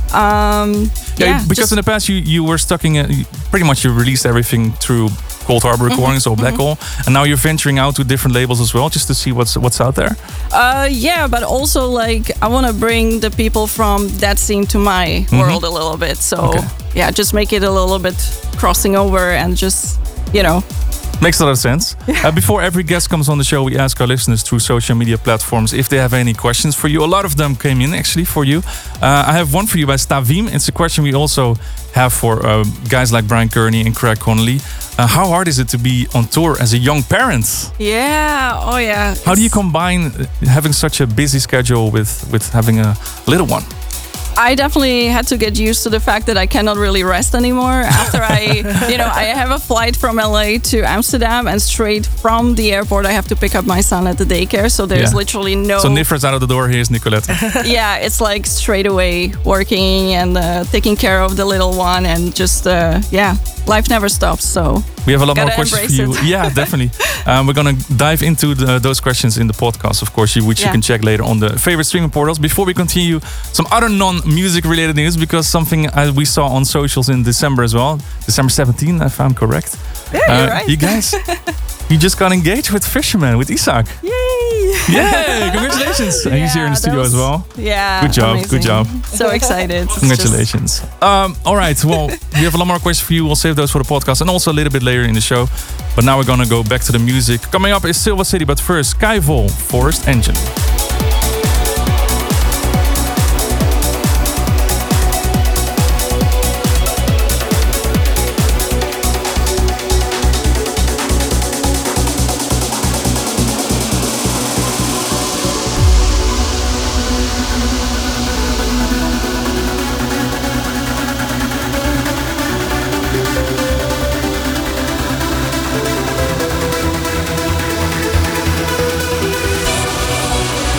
Um, Yeah, yeah, because just- in the past you, you were stuck in, a, pretty much you released everything through Cold Harbor Recordings or Black Hole, and now you're venturing out to different labels as well, just to see what's what's out there. Uh, yeah, but also like I want to bring the people from that scene to my Mhm. world a little bit. So Okay. yeah, just make it a little bit crossing over and just you know. Makes a lot of sense. Uh, before every guest comes on the show, we ask our listeners through social media platforms if they have any questions for you. A lot of them came in actually for you. Uh, I have one for you by Stavim. It's a question we also have for uh, guys like Brian Kearney and Craig Connolly. Uh, how hard is it to be on tour as a young parent? Yeah. Oh yeah. How do you combine uh, having such a busy schedule with, with having a little one? I definitely had to get used to the fact that I cannot really rest anymore after I, you know, I have a flight from L A to Amsterdam, and straight from the airport I have to pick up my son at the daycare. So there's Yeah. literally no. So Nifra's out of the door. Here's Nicolette. Yeah, it's like straight away working and uh, taking care of the little one, and just uh, yeah, life never stops. So We have a lot more gotta questions for embrace you. it. Yeah, definitely. Um, we're gonna dive into the, those questions in the podcast, of course, you- which Yeah. you can check later on the favorite streaming portals. Before we continue, some other non-music related news, because something uh, we saw on socials in December as well, December seventeenth, if I'm correct. Yeah, you're Uh, right. You guys, you just got engaged with Fisherman, with Isaac. Yay! Yay! Congratulations! And he's here in the that studio was- as well. Yeah. Good job. amazing. Good job. So excited. It's Congratulations. Um, all right. Well, we have a lot more questions for you. We'll save those for the podcast and also a little bit later in the show. But now we're going to go back to the music. Coming up is Silver City, but first, Skyfall, Forest Engine. Thank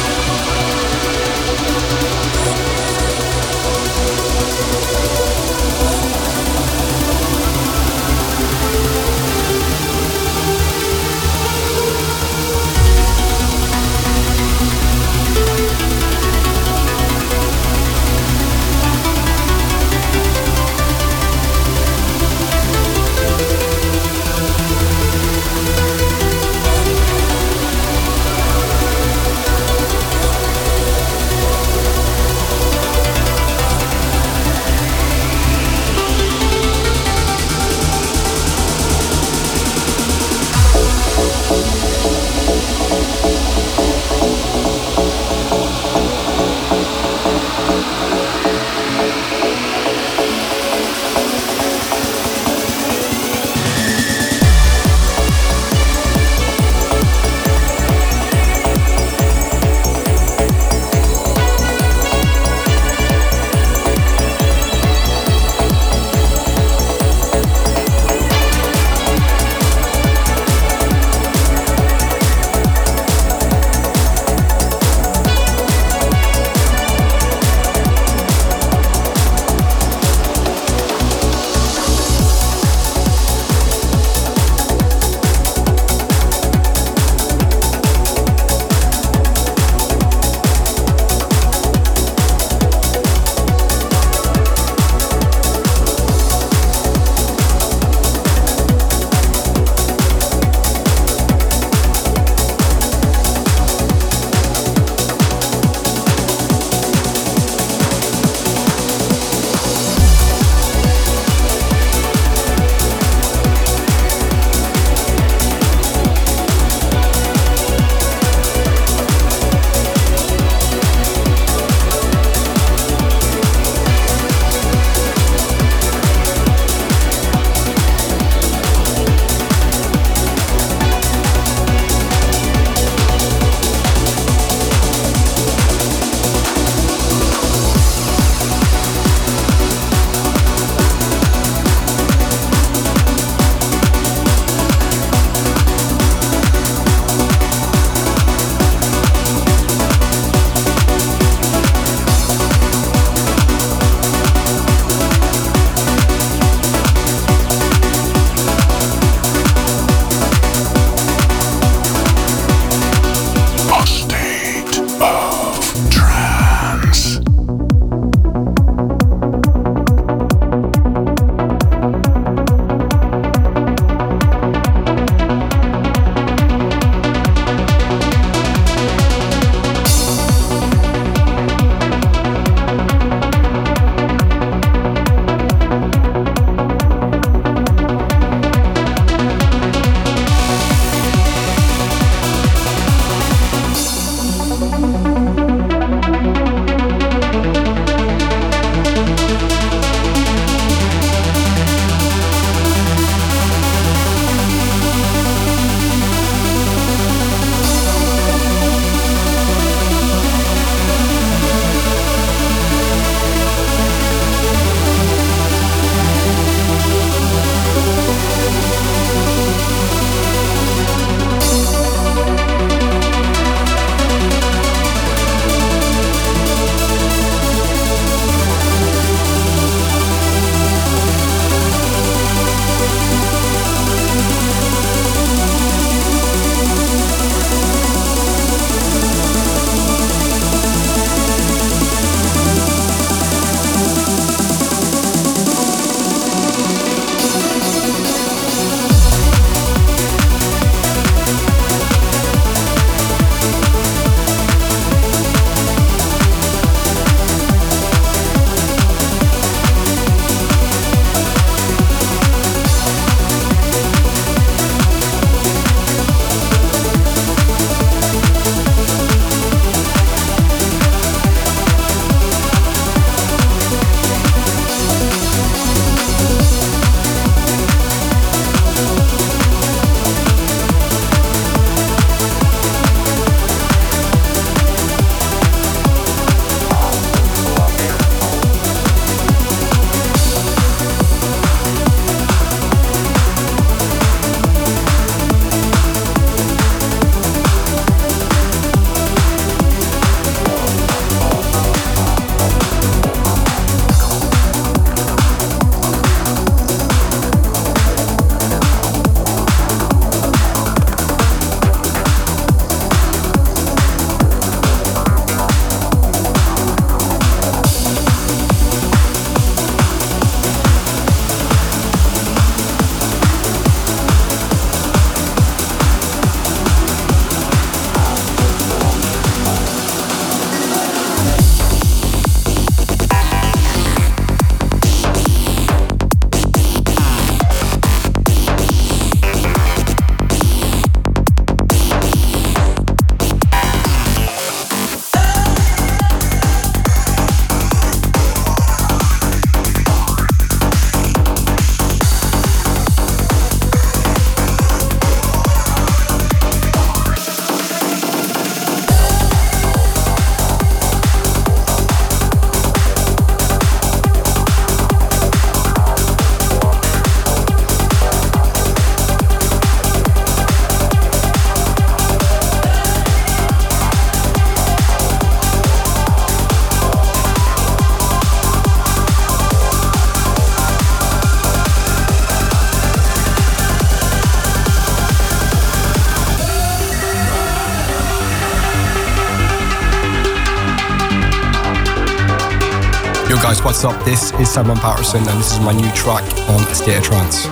guys, what's up? This is Simon Patterson and this is my new track on A State of Trance.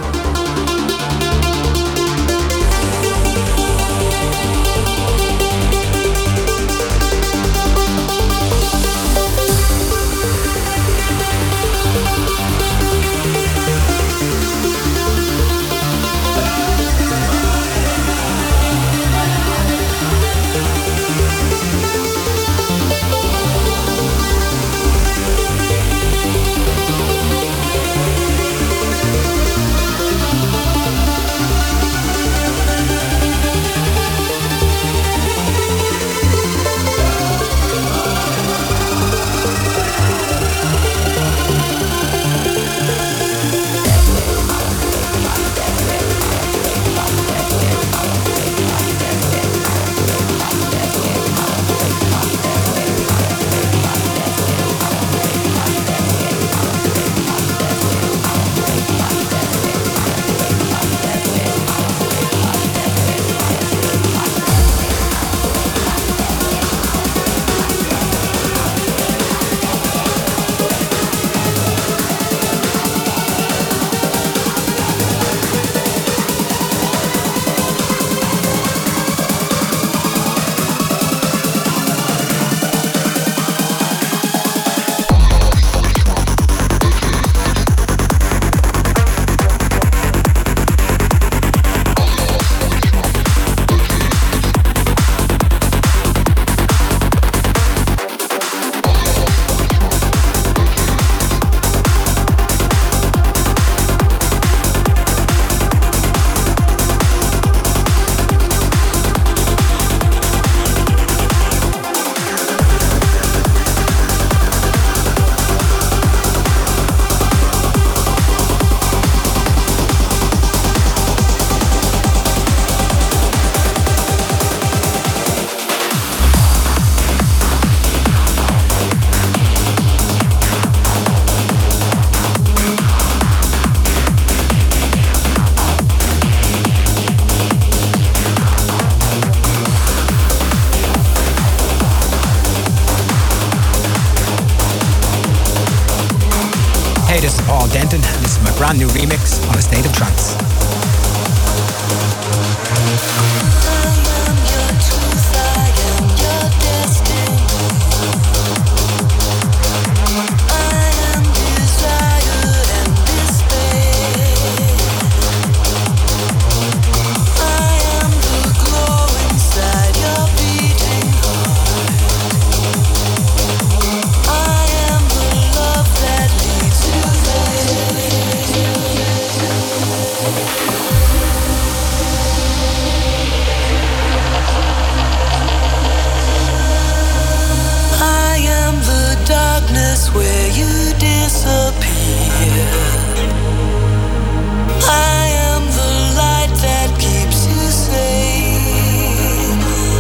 This is Paul Denton, and this is my brand new remix on A State of Trance. Where you disappear, I am the light that keeps you safe.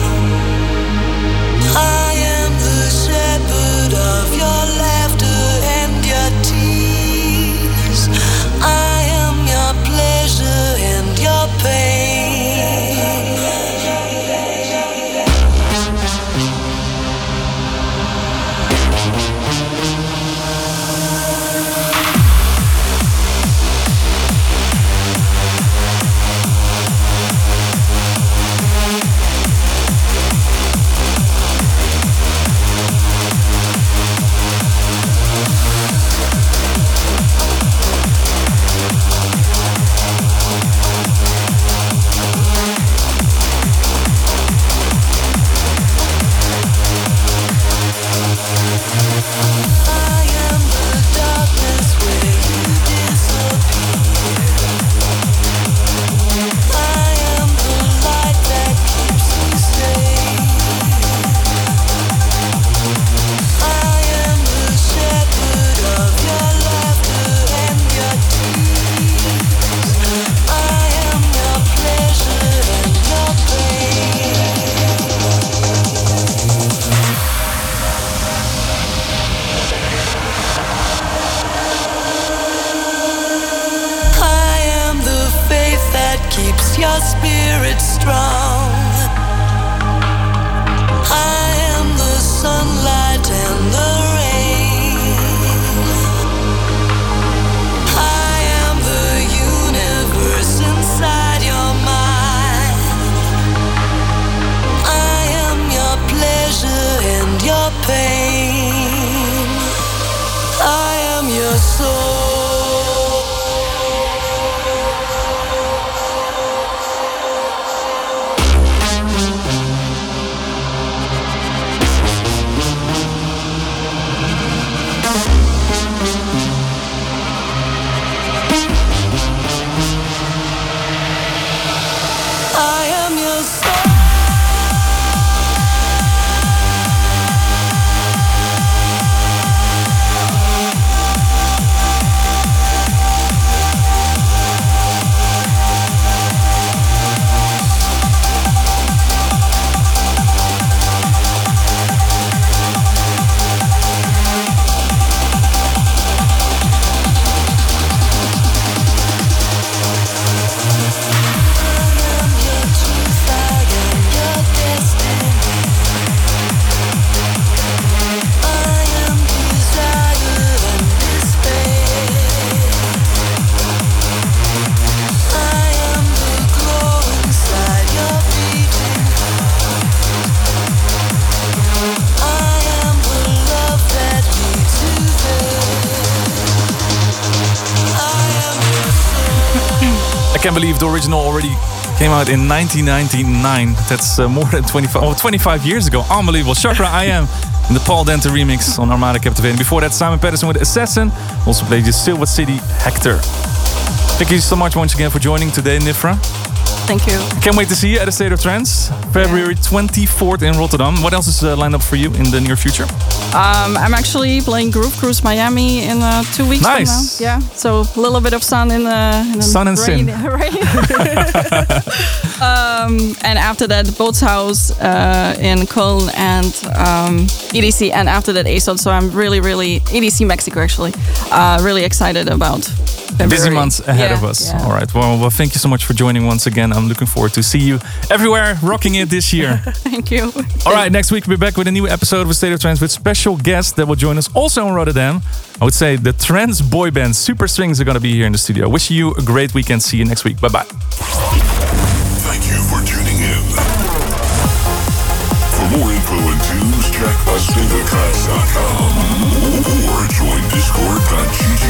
I am the shepherd of your laughter and your tears. I am your pleasure and your pain. Keeps your spirit strong. I am the sunlight and the rain. can't believe the original already came out in nineteen ninety-nine. That's uh, more than twenty-five, oh, twenty-five years ago. Unbelievable. Chakra I Am in the Paul Denton remix on Armada Captivating. Before that, Simon Patterson with Assassin. Also played the Silver City Hector. Thank you so much once again for joining today, Nifra. Thank you. Can't wait to see you at A State of Trance, February twenty-fourth in Rotterdam. What else is uh, lined up for you in the near future? Um, I'm actually playing Groove Cruise Miami in uh, two weeks Nice. from now. Yeah, so a little bit of sun in the, in the Sun and rain. sin. rain. um, and after that, Bootshaus uh, in Köln and um, E D C, and after that, A S O D. So I'm really, really E D C Mexico actually. Uh, really excited about. February. Busy months ahead yeah, of us. Yeah. All right. Well, well, thank you so much for joining once again. I'm looking forward to see you everywhere, rocking it this year. Thank you. All right. Next week we'll be back with a new episode of A State of Trance with special guests that will join us also in Rotterdam. I would say the trance boy band Super Strings are going to be here in the studio. Wishing you a great weekend. See you next week. Bye bye. Thank you for tuning in. For more info and tunes, check a state of trance dot com or join discord dot g g